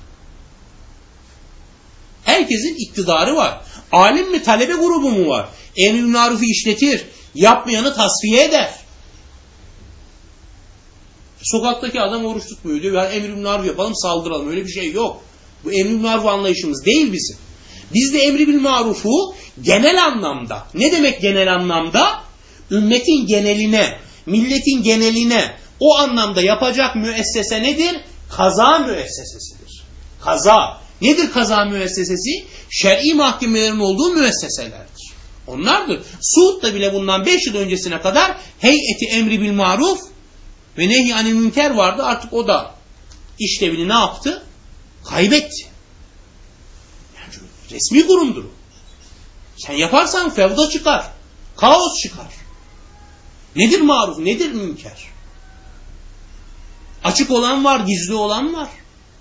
Herkesin iktidarı var. Alim mi, talebe grubu mu var? Emri bil marufu işletir. Yapmayanı tasfiye eder. Sokaktaki adam oruç tutmuyor diyor. Yani emri bil maruf yapalım, saldıralım. Öyle bir şey yok. Bu emri bil maruf anlayışımız değil bizim. Biz de emri bil marufu genel anlamda. Ne demek genel anlamda? Ümmetin geneline, milletin geneline o anlamda yapacak müessese nedir? Kaza müessesesidir. Kaza. Nedir kaza müessesesi? Şer'i mahkemelerin olduğu müesseselerdir. Onlardır. Suud'da bile bundan 5 yıl öncesine kadar heyeti emri bil maruf ve nehyanil münker vardı. Artık o da işlevini ne yaptı? Kaybetti. Yani resmi kurumdur. Sen yaparsan fevda çıkar. Kaos çıkar. Nedir maruf? Nedir münker? Açık olan var, gizli olan var.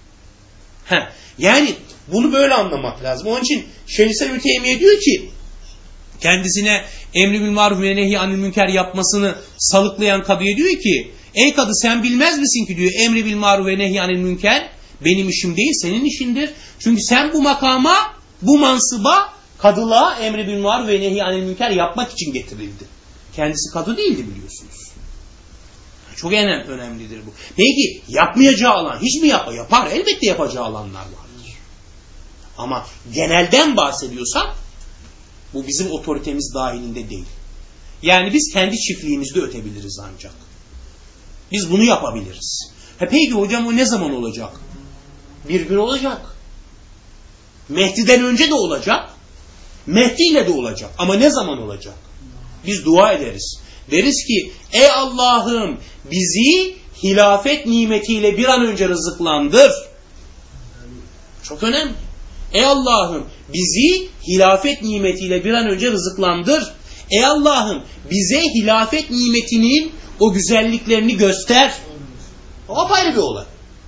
Yani bunu böyle anlamak lazım. Onun için Şeyhülislam İbn Teymiye diyor ki kendisine emri bil maruf ve nehyanil münker yapmasını salıklayan kadıya diyor ki ey kadı sen bilmez misin ki diyor emri bil maruf ve nehyanil münker benim işim değil senin işindir. Çünkü sen bu makama, bu mansıba kadılığa emri bil maruf ve nehyanil münker yapmak için getirildi. Kendisi kadı değildi biliyorsunuz. Çok önemlidir bu. Peki yapmayacağı alan hiç mi yapar? Yapar. Elbette yapacağı alanlar vardır. Ama genelden bahsediyorsak bu bizim otoritemiz dahilinde değil. Yani biz kendi çiftliğimizde ötebiliriz ancak. Biz bunu yapabiliriz. Peki hocam o ne zaman olacak? Bir gün olacak. Mehdi'den önce de olacak. Mehdi ile de olacak. Ama ne zaman olacak? Biz dua ederiz. Deriz ki ey Allah'ım bizi hilafet nimetiyle bir an önce rızıklandır. Çok önemli. Ey Allah'ım bizi hilafet nimetiyle bir an önce rızıklandır. Ey Allah'ım bize hilafet nimetinin o güzelliklerini göster. O apayrı bir olay.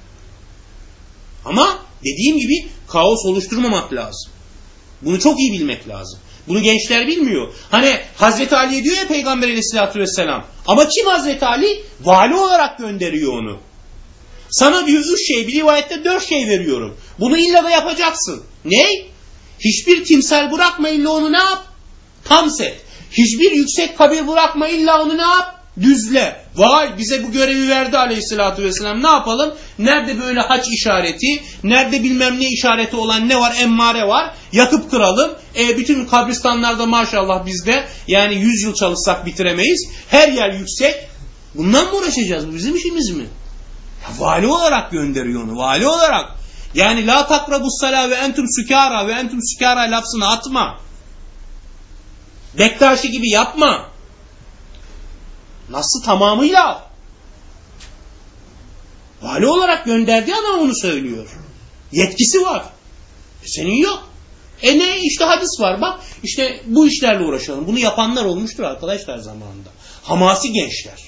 Ama dediğim gibi kaos oluşturmamak lazım. Bunu çok iyi bilmek lazım. Bunu gençler bilmiyor. Hani Hazreti Ali diyor ya Peygamber Aleyhisselatü Vesselam. Ama kim Hazreti Ali? Vali olarak gönderiyor onu. Sana diyor 3 şey, bir rivayette 4 şey veriyorum. Bunu illa da yapacaksın. Ne? Hiçbir timsal bırakma illa onu ne yap? Tamset. Hiçbir yüksek kabir bırakma illa onu ne yap? Düzle. Vay bize bu görevi verdi aleyhissalatü vesselam. Ne yapalım? Nerede böyle haç işareti, nerede bilmem ne işareti olan ne var? Emmare var. Yakıp kıralım. Bütün kabristanlarda maşallah bizde yani 100 yıl çalışsak bitiremeyiz. Her yer yüksek. Bundan mı uğraşacağız? Bu bizim işimiz mi? Ya, vali olarak gönderiyor onu. Vali olarak. Yani la takrabus sala ve entum sükara ve entum sükara lafzını atma. Bektaşi gibi yapma. Nasıl tamamıyla al. Vali olarak gönderdiği adam onu söylüyor. Yetkisi var. Senin yok. Ne? İşte hadis var. Bak işte bu işlerle uğraşalım. Bunu yapanlar olmuştur arkadaşlar zamanında. Hamasi gençler.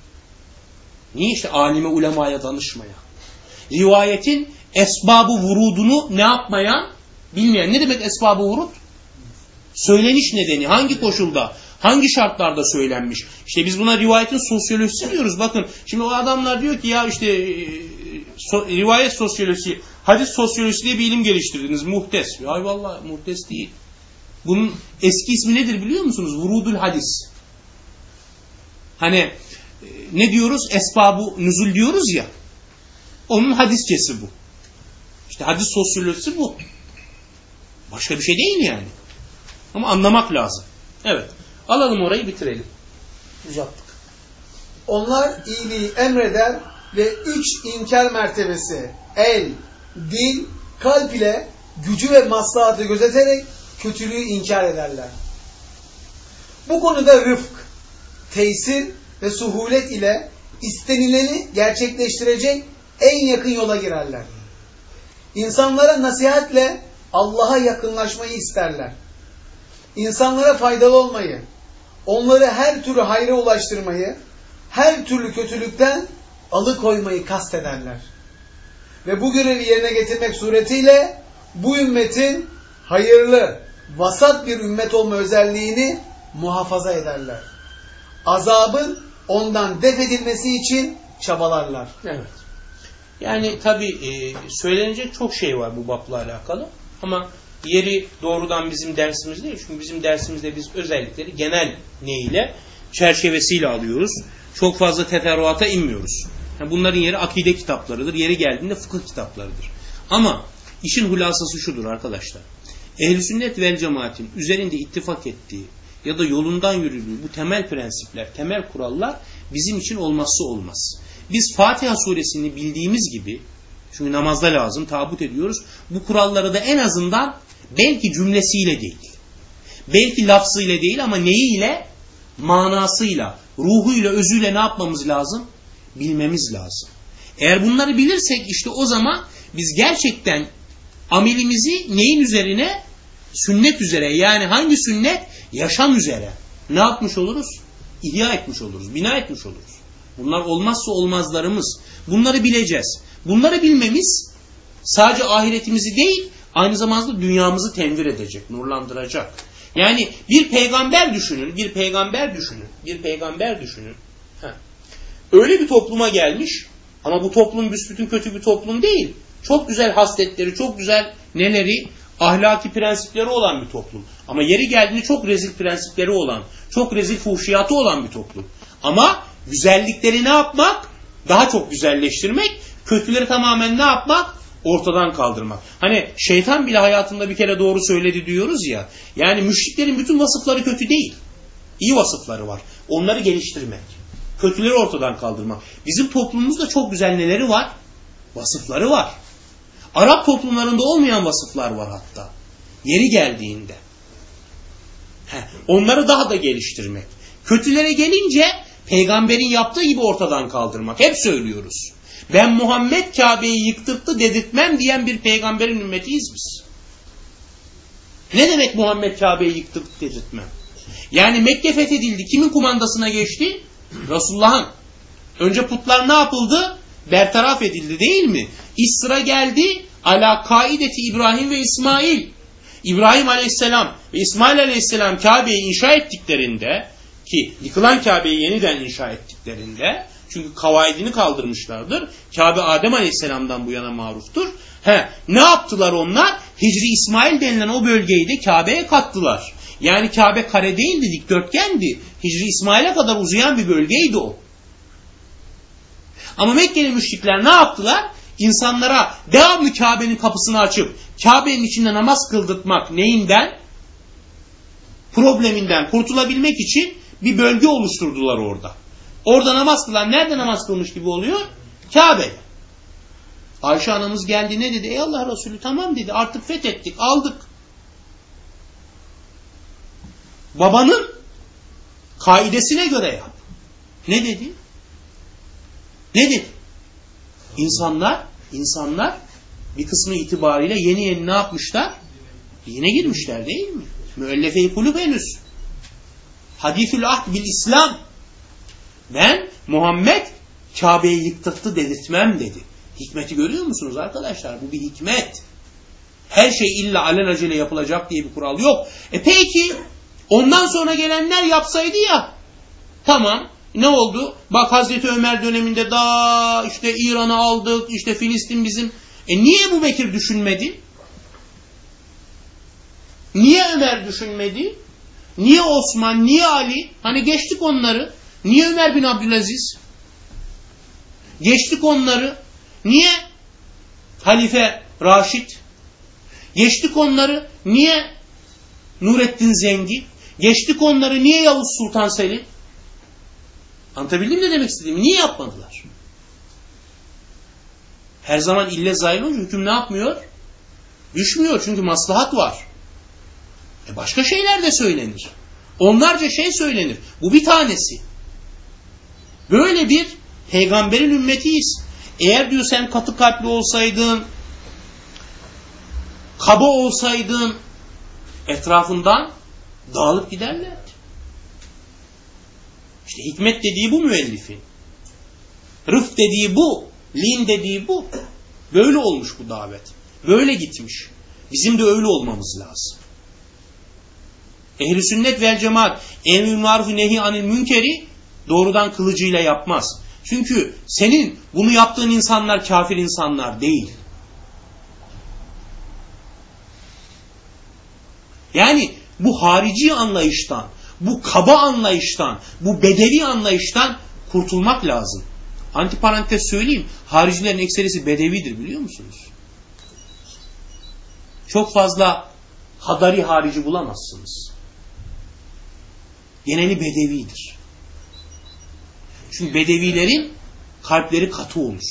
Niye? İşte alime ulemaya danışmaya. Rivayetin esbabı vurudunu ne yapmayan? Bilmeyen. Ne demek esbabı vurud? Söyleniş nedeni. Hangi koşulda? Hangi şartlarda söylenmiş? İşte biz buna rivayetin sosyolojisi diyoruz. Bakın şimdi o adamlar diyor ki ya işte rivayet sosyolojisi, hadis sosyolojisi diye bir ilim geliştirdiniz. Muhtes. Ay vallahi muhtes değil. Bunun eski ismi nedir biliyor musunuz? Vurudul hadis. Hani ne diyoruz? Esbab-ı nüzul diyoruz ya. Onun hadisçesi bu. İşte hadis sosyolojisi bu. Başka bir şey değil yani. Ama anlamak lazım. Evet. Alalım orayı bitirelim. Uzattık. Onlar iyiliği emreder ve 3 inkar mertebesi el, dil, kalp ile gücü ve maslahatı gözeterek kötülüğü inkar ederler. Bu konuda rıfk, tesir ve suhulet ile istenileni gerçekleştirecek en yakın yola girerler. İnsanlara nasihatle Allah'a yakınlaşmayı isterler. İnsanlara faydalı olmayı, onları her türlü hayra ulaştırmayı, her türlü kötülükten alıkoymayı kastederler. Ve bu görevi yerine getirmek suretiyle bu ümmetin hayırlı, vasat bir ümmet olma özelliğini muhafaza ederler. Azabın ondan def edilmesi için çabalarlar. Evet. Yani tabii söylenecek çok şey var bu babla alakalı ama yeri doğrudan bizim dersimiz değil. Çünkü bizim dersimizde biz özellikleri genel neyle, çerçevesiyle alıyoruz. Çok fazla teferruata inmiyoruz. Yani bunların yeri akide kitaplarıdır. Yeri geldiğinde fıkıh kitaplarıdır. Ama işin hulasası şudur arkadaşlar. Ehl-i sünnet vel cemaatin üzerinde ittifak ettiği ya da yolundan yürüdüğü bu temel prensipler, temel kurallar bizim için olmazsa olmaz. Biz Fatiha suresini bildiğimiz gibi, çünkü namazda lazım, tabut ediyoruz. Bu kuralları da en azından belki cümlesiyle değil, belki lafzıyla değil ama neyiyle? Manasıyla, ruhuyla, özüyle ne yapmamız lazım? Bilmemiz lazım. Eğer bunları bilirsek işte o zaman biz gerçekten amelimizi neyin üzerine? Sünnet üzere. Yani hangi sünnet? Yaşam üzere. Ne yapmış oluruz? İhya etmiş oluruz, bina etmiş oluruz. Bunlar olmazsa olmazlarımız. Bunları bileceğiz. Bunları bilmemiz sadece ahiretimizi değil, aynı zamanda dünyamızı tenvir edecek, nurlandıracak. Yani bir peygamber düşünün, bir peygamber düşünün. Öyle bir topluma gelmiş ama bu toplum büsbütün kötü bir toplum değil. Çok güzel hasletleri, çok güzel neleri, ahlaki prensipleri olan bir toplum. Ama yeri geldiğinde çok rezil prensipleri olan, çok rezil fuhşiyatı olan bir toplum. Ama güzellikleri ne yapmak? Daha çok güzelleştirmek, kötüleri tamamen ne yapmak? Ortadan kaldırmak. Hani şeytan bile hayatında bir kere doğru söyledi diyoruz ya. Yani müşriklerin bütün vasıfları kötü değil. İyi vasıfları var. Onları geliştirmek. Kötüleri ortadan kaldırmak. Bizim toplumumuzda çok güzel neleri var? Vasıfları var. Arap toplumlarında olmayan vasıflar var hatta. Yeri geldiğinde. Onları daha da geliştirmek. Kötülere gelince peygamberin yaptığı gibi ortadan kaldırmak. Hep söylüyoruz. Ben Muhammed Kabe'yi yıktırttı dedirtmem diyen bir peygamberin ümmetiyiz biz. Ne demek Muhammed Kabe'yi yıktırttı dedirtmem? Yani Mekke fethedildi. Kimin kumandasına geçti? Resulullah'ın. Önce putlar ne yapıldı? Bertaraf edildi değil mi? İş sıra geldi ala kaideti İbrahim ve İsmail. İbrahim Aleyhisselam ve İsmail Aleyhisselam Kabe'yi inşa ettiklerinde, ki yıkılan Kabe'yi yeniden inşa ettiklerinde, çünkü kavaidini kaldırmışlardır. Kabe Adem Aleyhisselam'dan bu yana maruftur. Ne yaptılar onlar? Hicri İsmail denilen o bölgeyi de Kabe'ye kattılar. Yani Kabe kare değildi, dikdörtgendi. Hicri İsmail'e kadar uzayan bir bölgeydi o. Ama Mekkeli müşrikler ne yaptılar? İnsanlara devamlı Kabe'nin kapısını açıp Kabe'nin içinde namaz kıldırtmak neyinden? Probleminden kurtulabilmek için bir bölge oluşturdular orada. Orada namaz kılan nerede namaz kılmış gibi oluyor? Kabe'de. Ayşe anamız geldi ne dedi? Ey Allah Resulü tamam dedi, artık fethettik, aldık. Babanın kaidesine göre yap. Ne dedi? Ne dedi? İnsanlar bir kısmı itibariyle yeni ne yapmışlar? Dine girmişler değil mi? Müellefe-i kulüp henüz. Hadifül ahd bil İslam. Ben Muhammed Kabe'yi yıktırttı dedirtmem dedi. Hikmeti görüyor musunuz arkadaşlar? Bu bir hikmet. Her şey illa alelacele yapılacak diye bir kural yok. Peki ondan sonra gelenler yapsaydı ya. Tamam. Ne oldu? Bak Hazreti Ömer döneminde daha işte İran'ı aldık, işte Filistin bizim. Niye Ebu Bekir düşünmedi? Niye Ömer düşünmedi? Niye Osman, niye Ali? Hani geçtik onları. Niye Ömer bin Abdülaziz? Geçtik onları. Niye Halife Raşid? Geçtik onları. Niye Nurettin Zengi? Geçtik onları. Niye Yavuz Sultan Selim? Anlatabildim mi ne demek istediğimi? Niye yapmadılar? Her zaman ille zahil olunca hüküm ne yapmıyor? Düşmüyor çünkü maslahat var. Başka şeyler de söylenir. Onlarca şey söylenir. Bu bir tanesi. Böyle bir peygamberin ümmetiyiz. Eğer diyor sen katı kalpli olsaydın, kaba olsaydın etrafından dağılıp giderlerdi. İşte hikmet dediği bu müellifin. Rıf dediği bu. Lin dediği bu. Böyle olmuş bu davet. Böyle gitmiş. Bizim de öyle olmamız lazım. Ehl-i sünnet vel cemaat emr-i maruf nehi anil münkeri doğrudan kılıcıyla yapmaz. Çünkü senin bunu yaptığın insanlar kafir insanlar değil. Yani bu harici anlayıştan, bu kaba anlayıştan, bu bedevi anlayıştan kurtulmak lazım. Antiparantez söyleyeyim, haricilerin ekserisi bedevidir biliyor musunuz? Çok fazla hadari harici bulamazsınız. Geneli bedevidir. Çünkü bedevilerin kalpleri katı olur.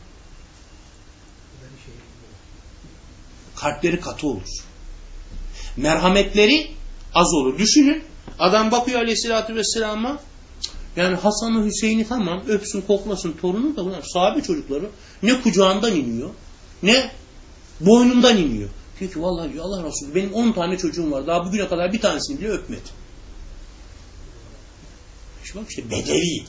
Kalpleri katı olur. Merhametleri az olur. Düşünün, adam bakıyor Aleyhisselatü Vesselam'a, yani Hasan'ı Hüseyin'i tamam öpsün koklasın torunu da bunlar sahabe çocukları ne kucağından iniyor ne boynundan iniyor. Diyor ki vallahi diyor, Allah Resulü benim 10 tane çocuğum var daha bugüne kadar bir tanesini bile öpmedi. Bak işte bedevi.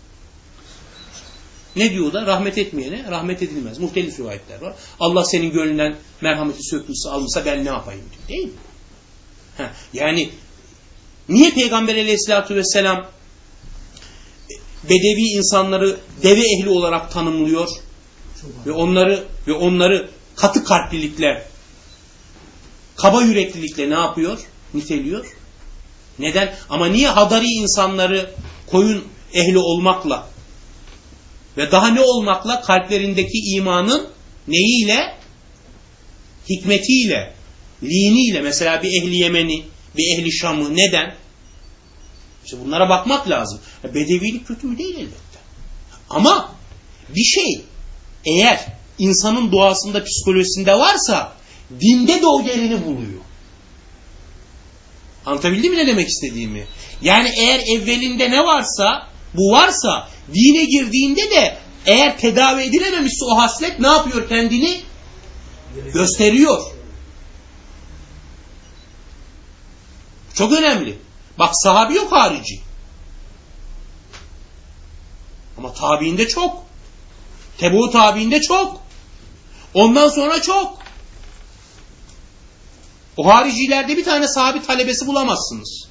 Ne diyor da? Rahmet etmeyene rahmet edilmez. Muhtelif rivayetler var. Allah senin gönlünden merhameti sökmüşse almışsa ben ne yapayım diyor. Değil mi? Yani niye Peygamber Aleyhisselatü Vesselam bedevi insanları deve ehli olarak tanımlıyor ve onları katı kalplilikle, kaba yüreklilikle ne yapıyor? Niteliyor. Neden? Ama niye hadari insanları koyun ehli olmakla ve daha ne olmakla kalplerindeki imanın neyiyle? Hikmetiyle, liniyle. Mesela bir ehli Yemen'i, bir ehli Şam'ı neden? İşte bunlara bakmak lazım. Bedevilik kötü mü? Değil elbette. Ama bir şey eğer insanın doğasında, psikolojisinde varsa dinde de o yerini buluyor. Anlatabildim mi ne demek istediğimi? Yani eğer evvelinde ne varsa, bu varsa dine girdiğinde de eğer tedavi edilememişse o haslet ne yapıyor? Kendini gösteriyor. Çok önemli. Bak sahabi yok harici. Ama tabiinde çok. Tebû tabiinde çok. Ondan sonra çok. O haricilerde bir tane sahabi talebesi bulamazsınız.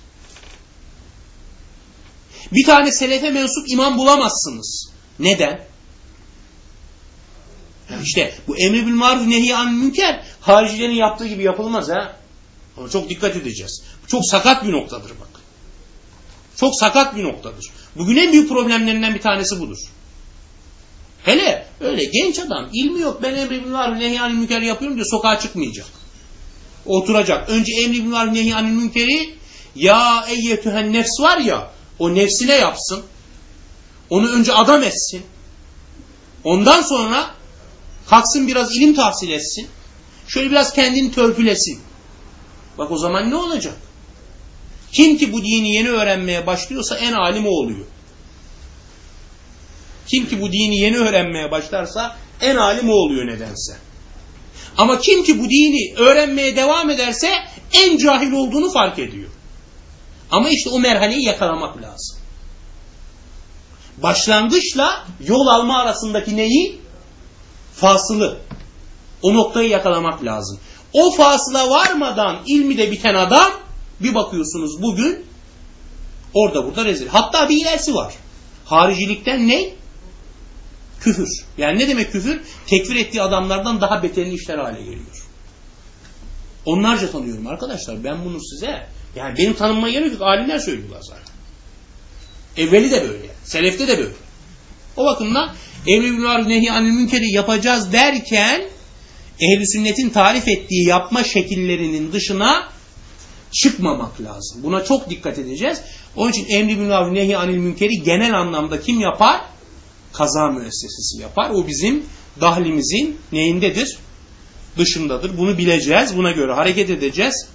Bir tane selefe mensup imam bulamazsınız. Neden? İşte bu emri bil maruf nehy anil münker haricilerin yaptığı gibi yapılmaz ha. Ona çok dikkat edeceğiz. Bu çok sakat bir noktadır bak. Çok sakat bir noktadır. Bugün en büyük problemlerinden bir tanesi budur. Hele öyle genç adam ilmi yok, ben emri bil maruf nehy anil münker yapıyorum diye sokağa çıkmayacak. Oturacak. Önce emri bil maruf nehy anil münkeri ya eyyetühen nefs var ya, o nefsine yapsın. Onu önce adam etsin. Ondan sonra kalksın biraz ilim tahsil etsin. Şöyle biraz kendini törpülesin. Bak o zaman ne olacak? Kim ki bu dini yeni öğrenmeye başlıyorsa en alim o oluyor. Kim ki bu dini yeni öğrenmeye başlarsa en alim o oluyor nedense. Ama kim ki bu dini öğrenmeye devam ederse en cahil olduğunu fark ediyor. Ama işte o merhaleyi yakalamak lazım. Başlangıçla yol alma arasındaki neyi? Fasılı. O noktayı yakalamak lazım. O fasıla varmadan ilmi de biten adam bir bakıyorsunuz bugün orada burada rezil. Hatta bir ilerisi var. Haricilikten ne? Küfür. Yani ne demek küfür? Tekfir ettiği adamlardan daha beterini işler hale geliyor. Onlarca tanıyorum arkadaşlar. Ben bunu size, yani benim tanınmaya gerek yok. Alimler söylüyorlar zaten. Evveli de böyle. Selefte de böyle. O bakımdan emri bil maruf nehy anil münkeri yapacağız derken ehl-i sünnetin tarif ettiği yapma şekillerinin dışına çıkmamak lazım. Buna çok dikkat edeceğiz. Onun için emri bil maruf nehy anil münkeri genel anlamda kim yapar? Kaza müessesesi yapar. O bizim dahlimizin neyindedir? Dışındadır. Bunu bileceğiz. Buna göre hareket edeceğiz.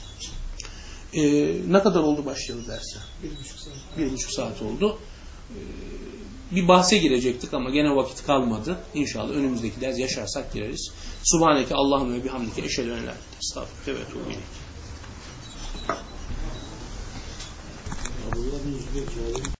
Ne kadar oldu başlayalı derse? 1,5 saat oldu. Bir bahse girecektik ama gene vakit kalmadı. İnşallah önümüzdeki ders yaşarsak gireriz. Subhaneke Allahümme ve bihamdike eşhedü en la ilahe illallah estağfurullah ve etûbü ileyk.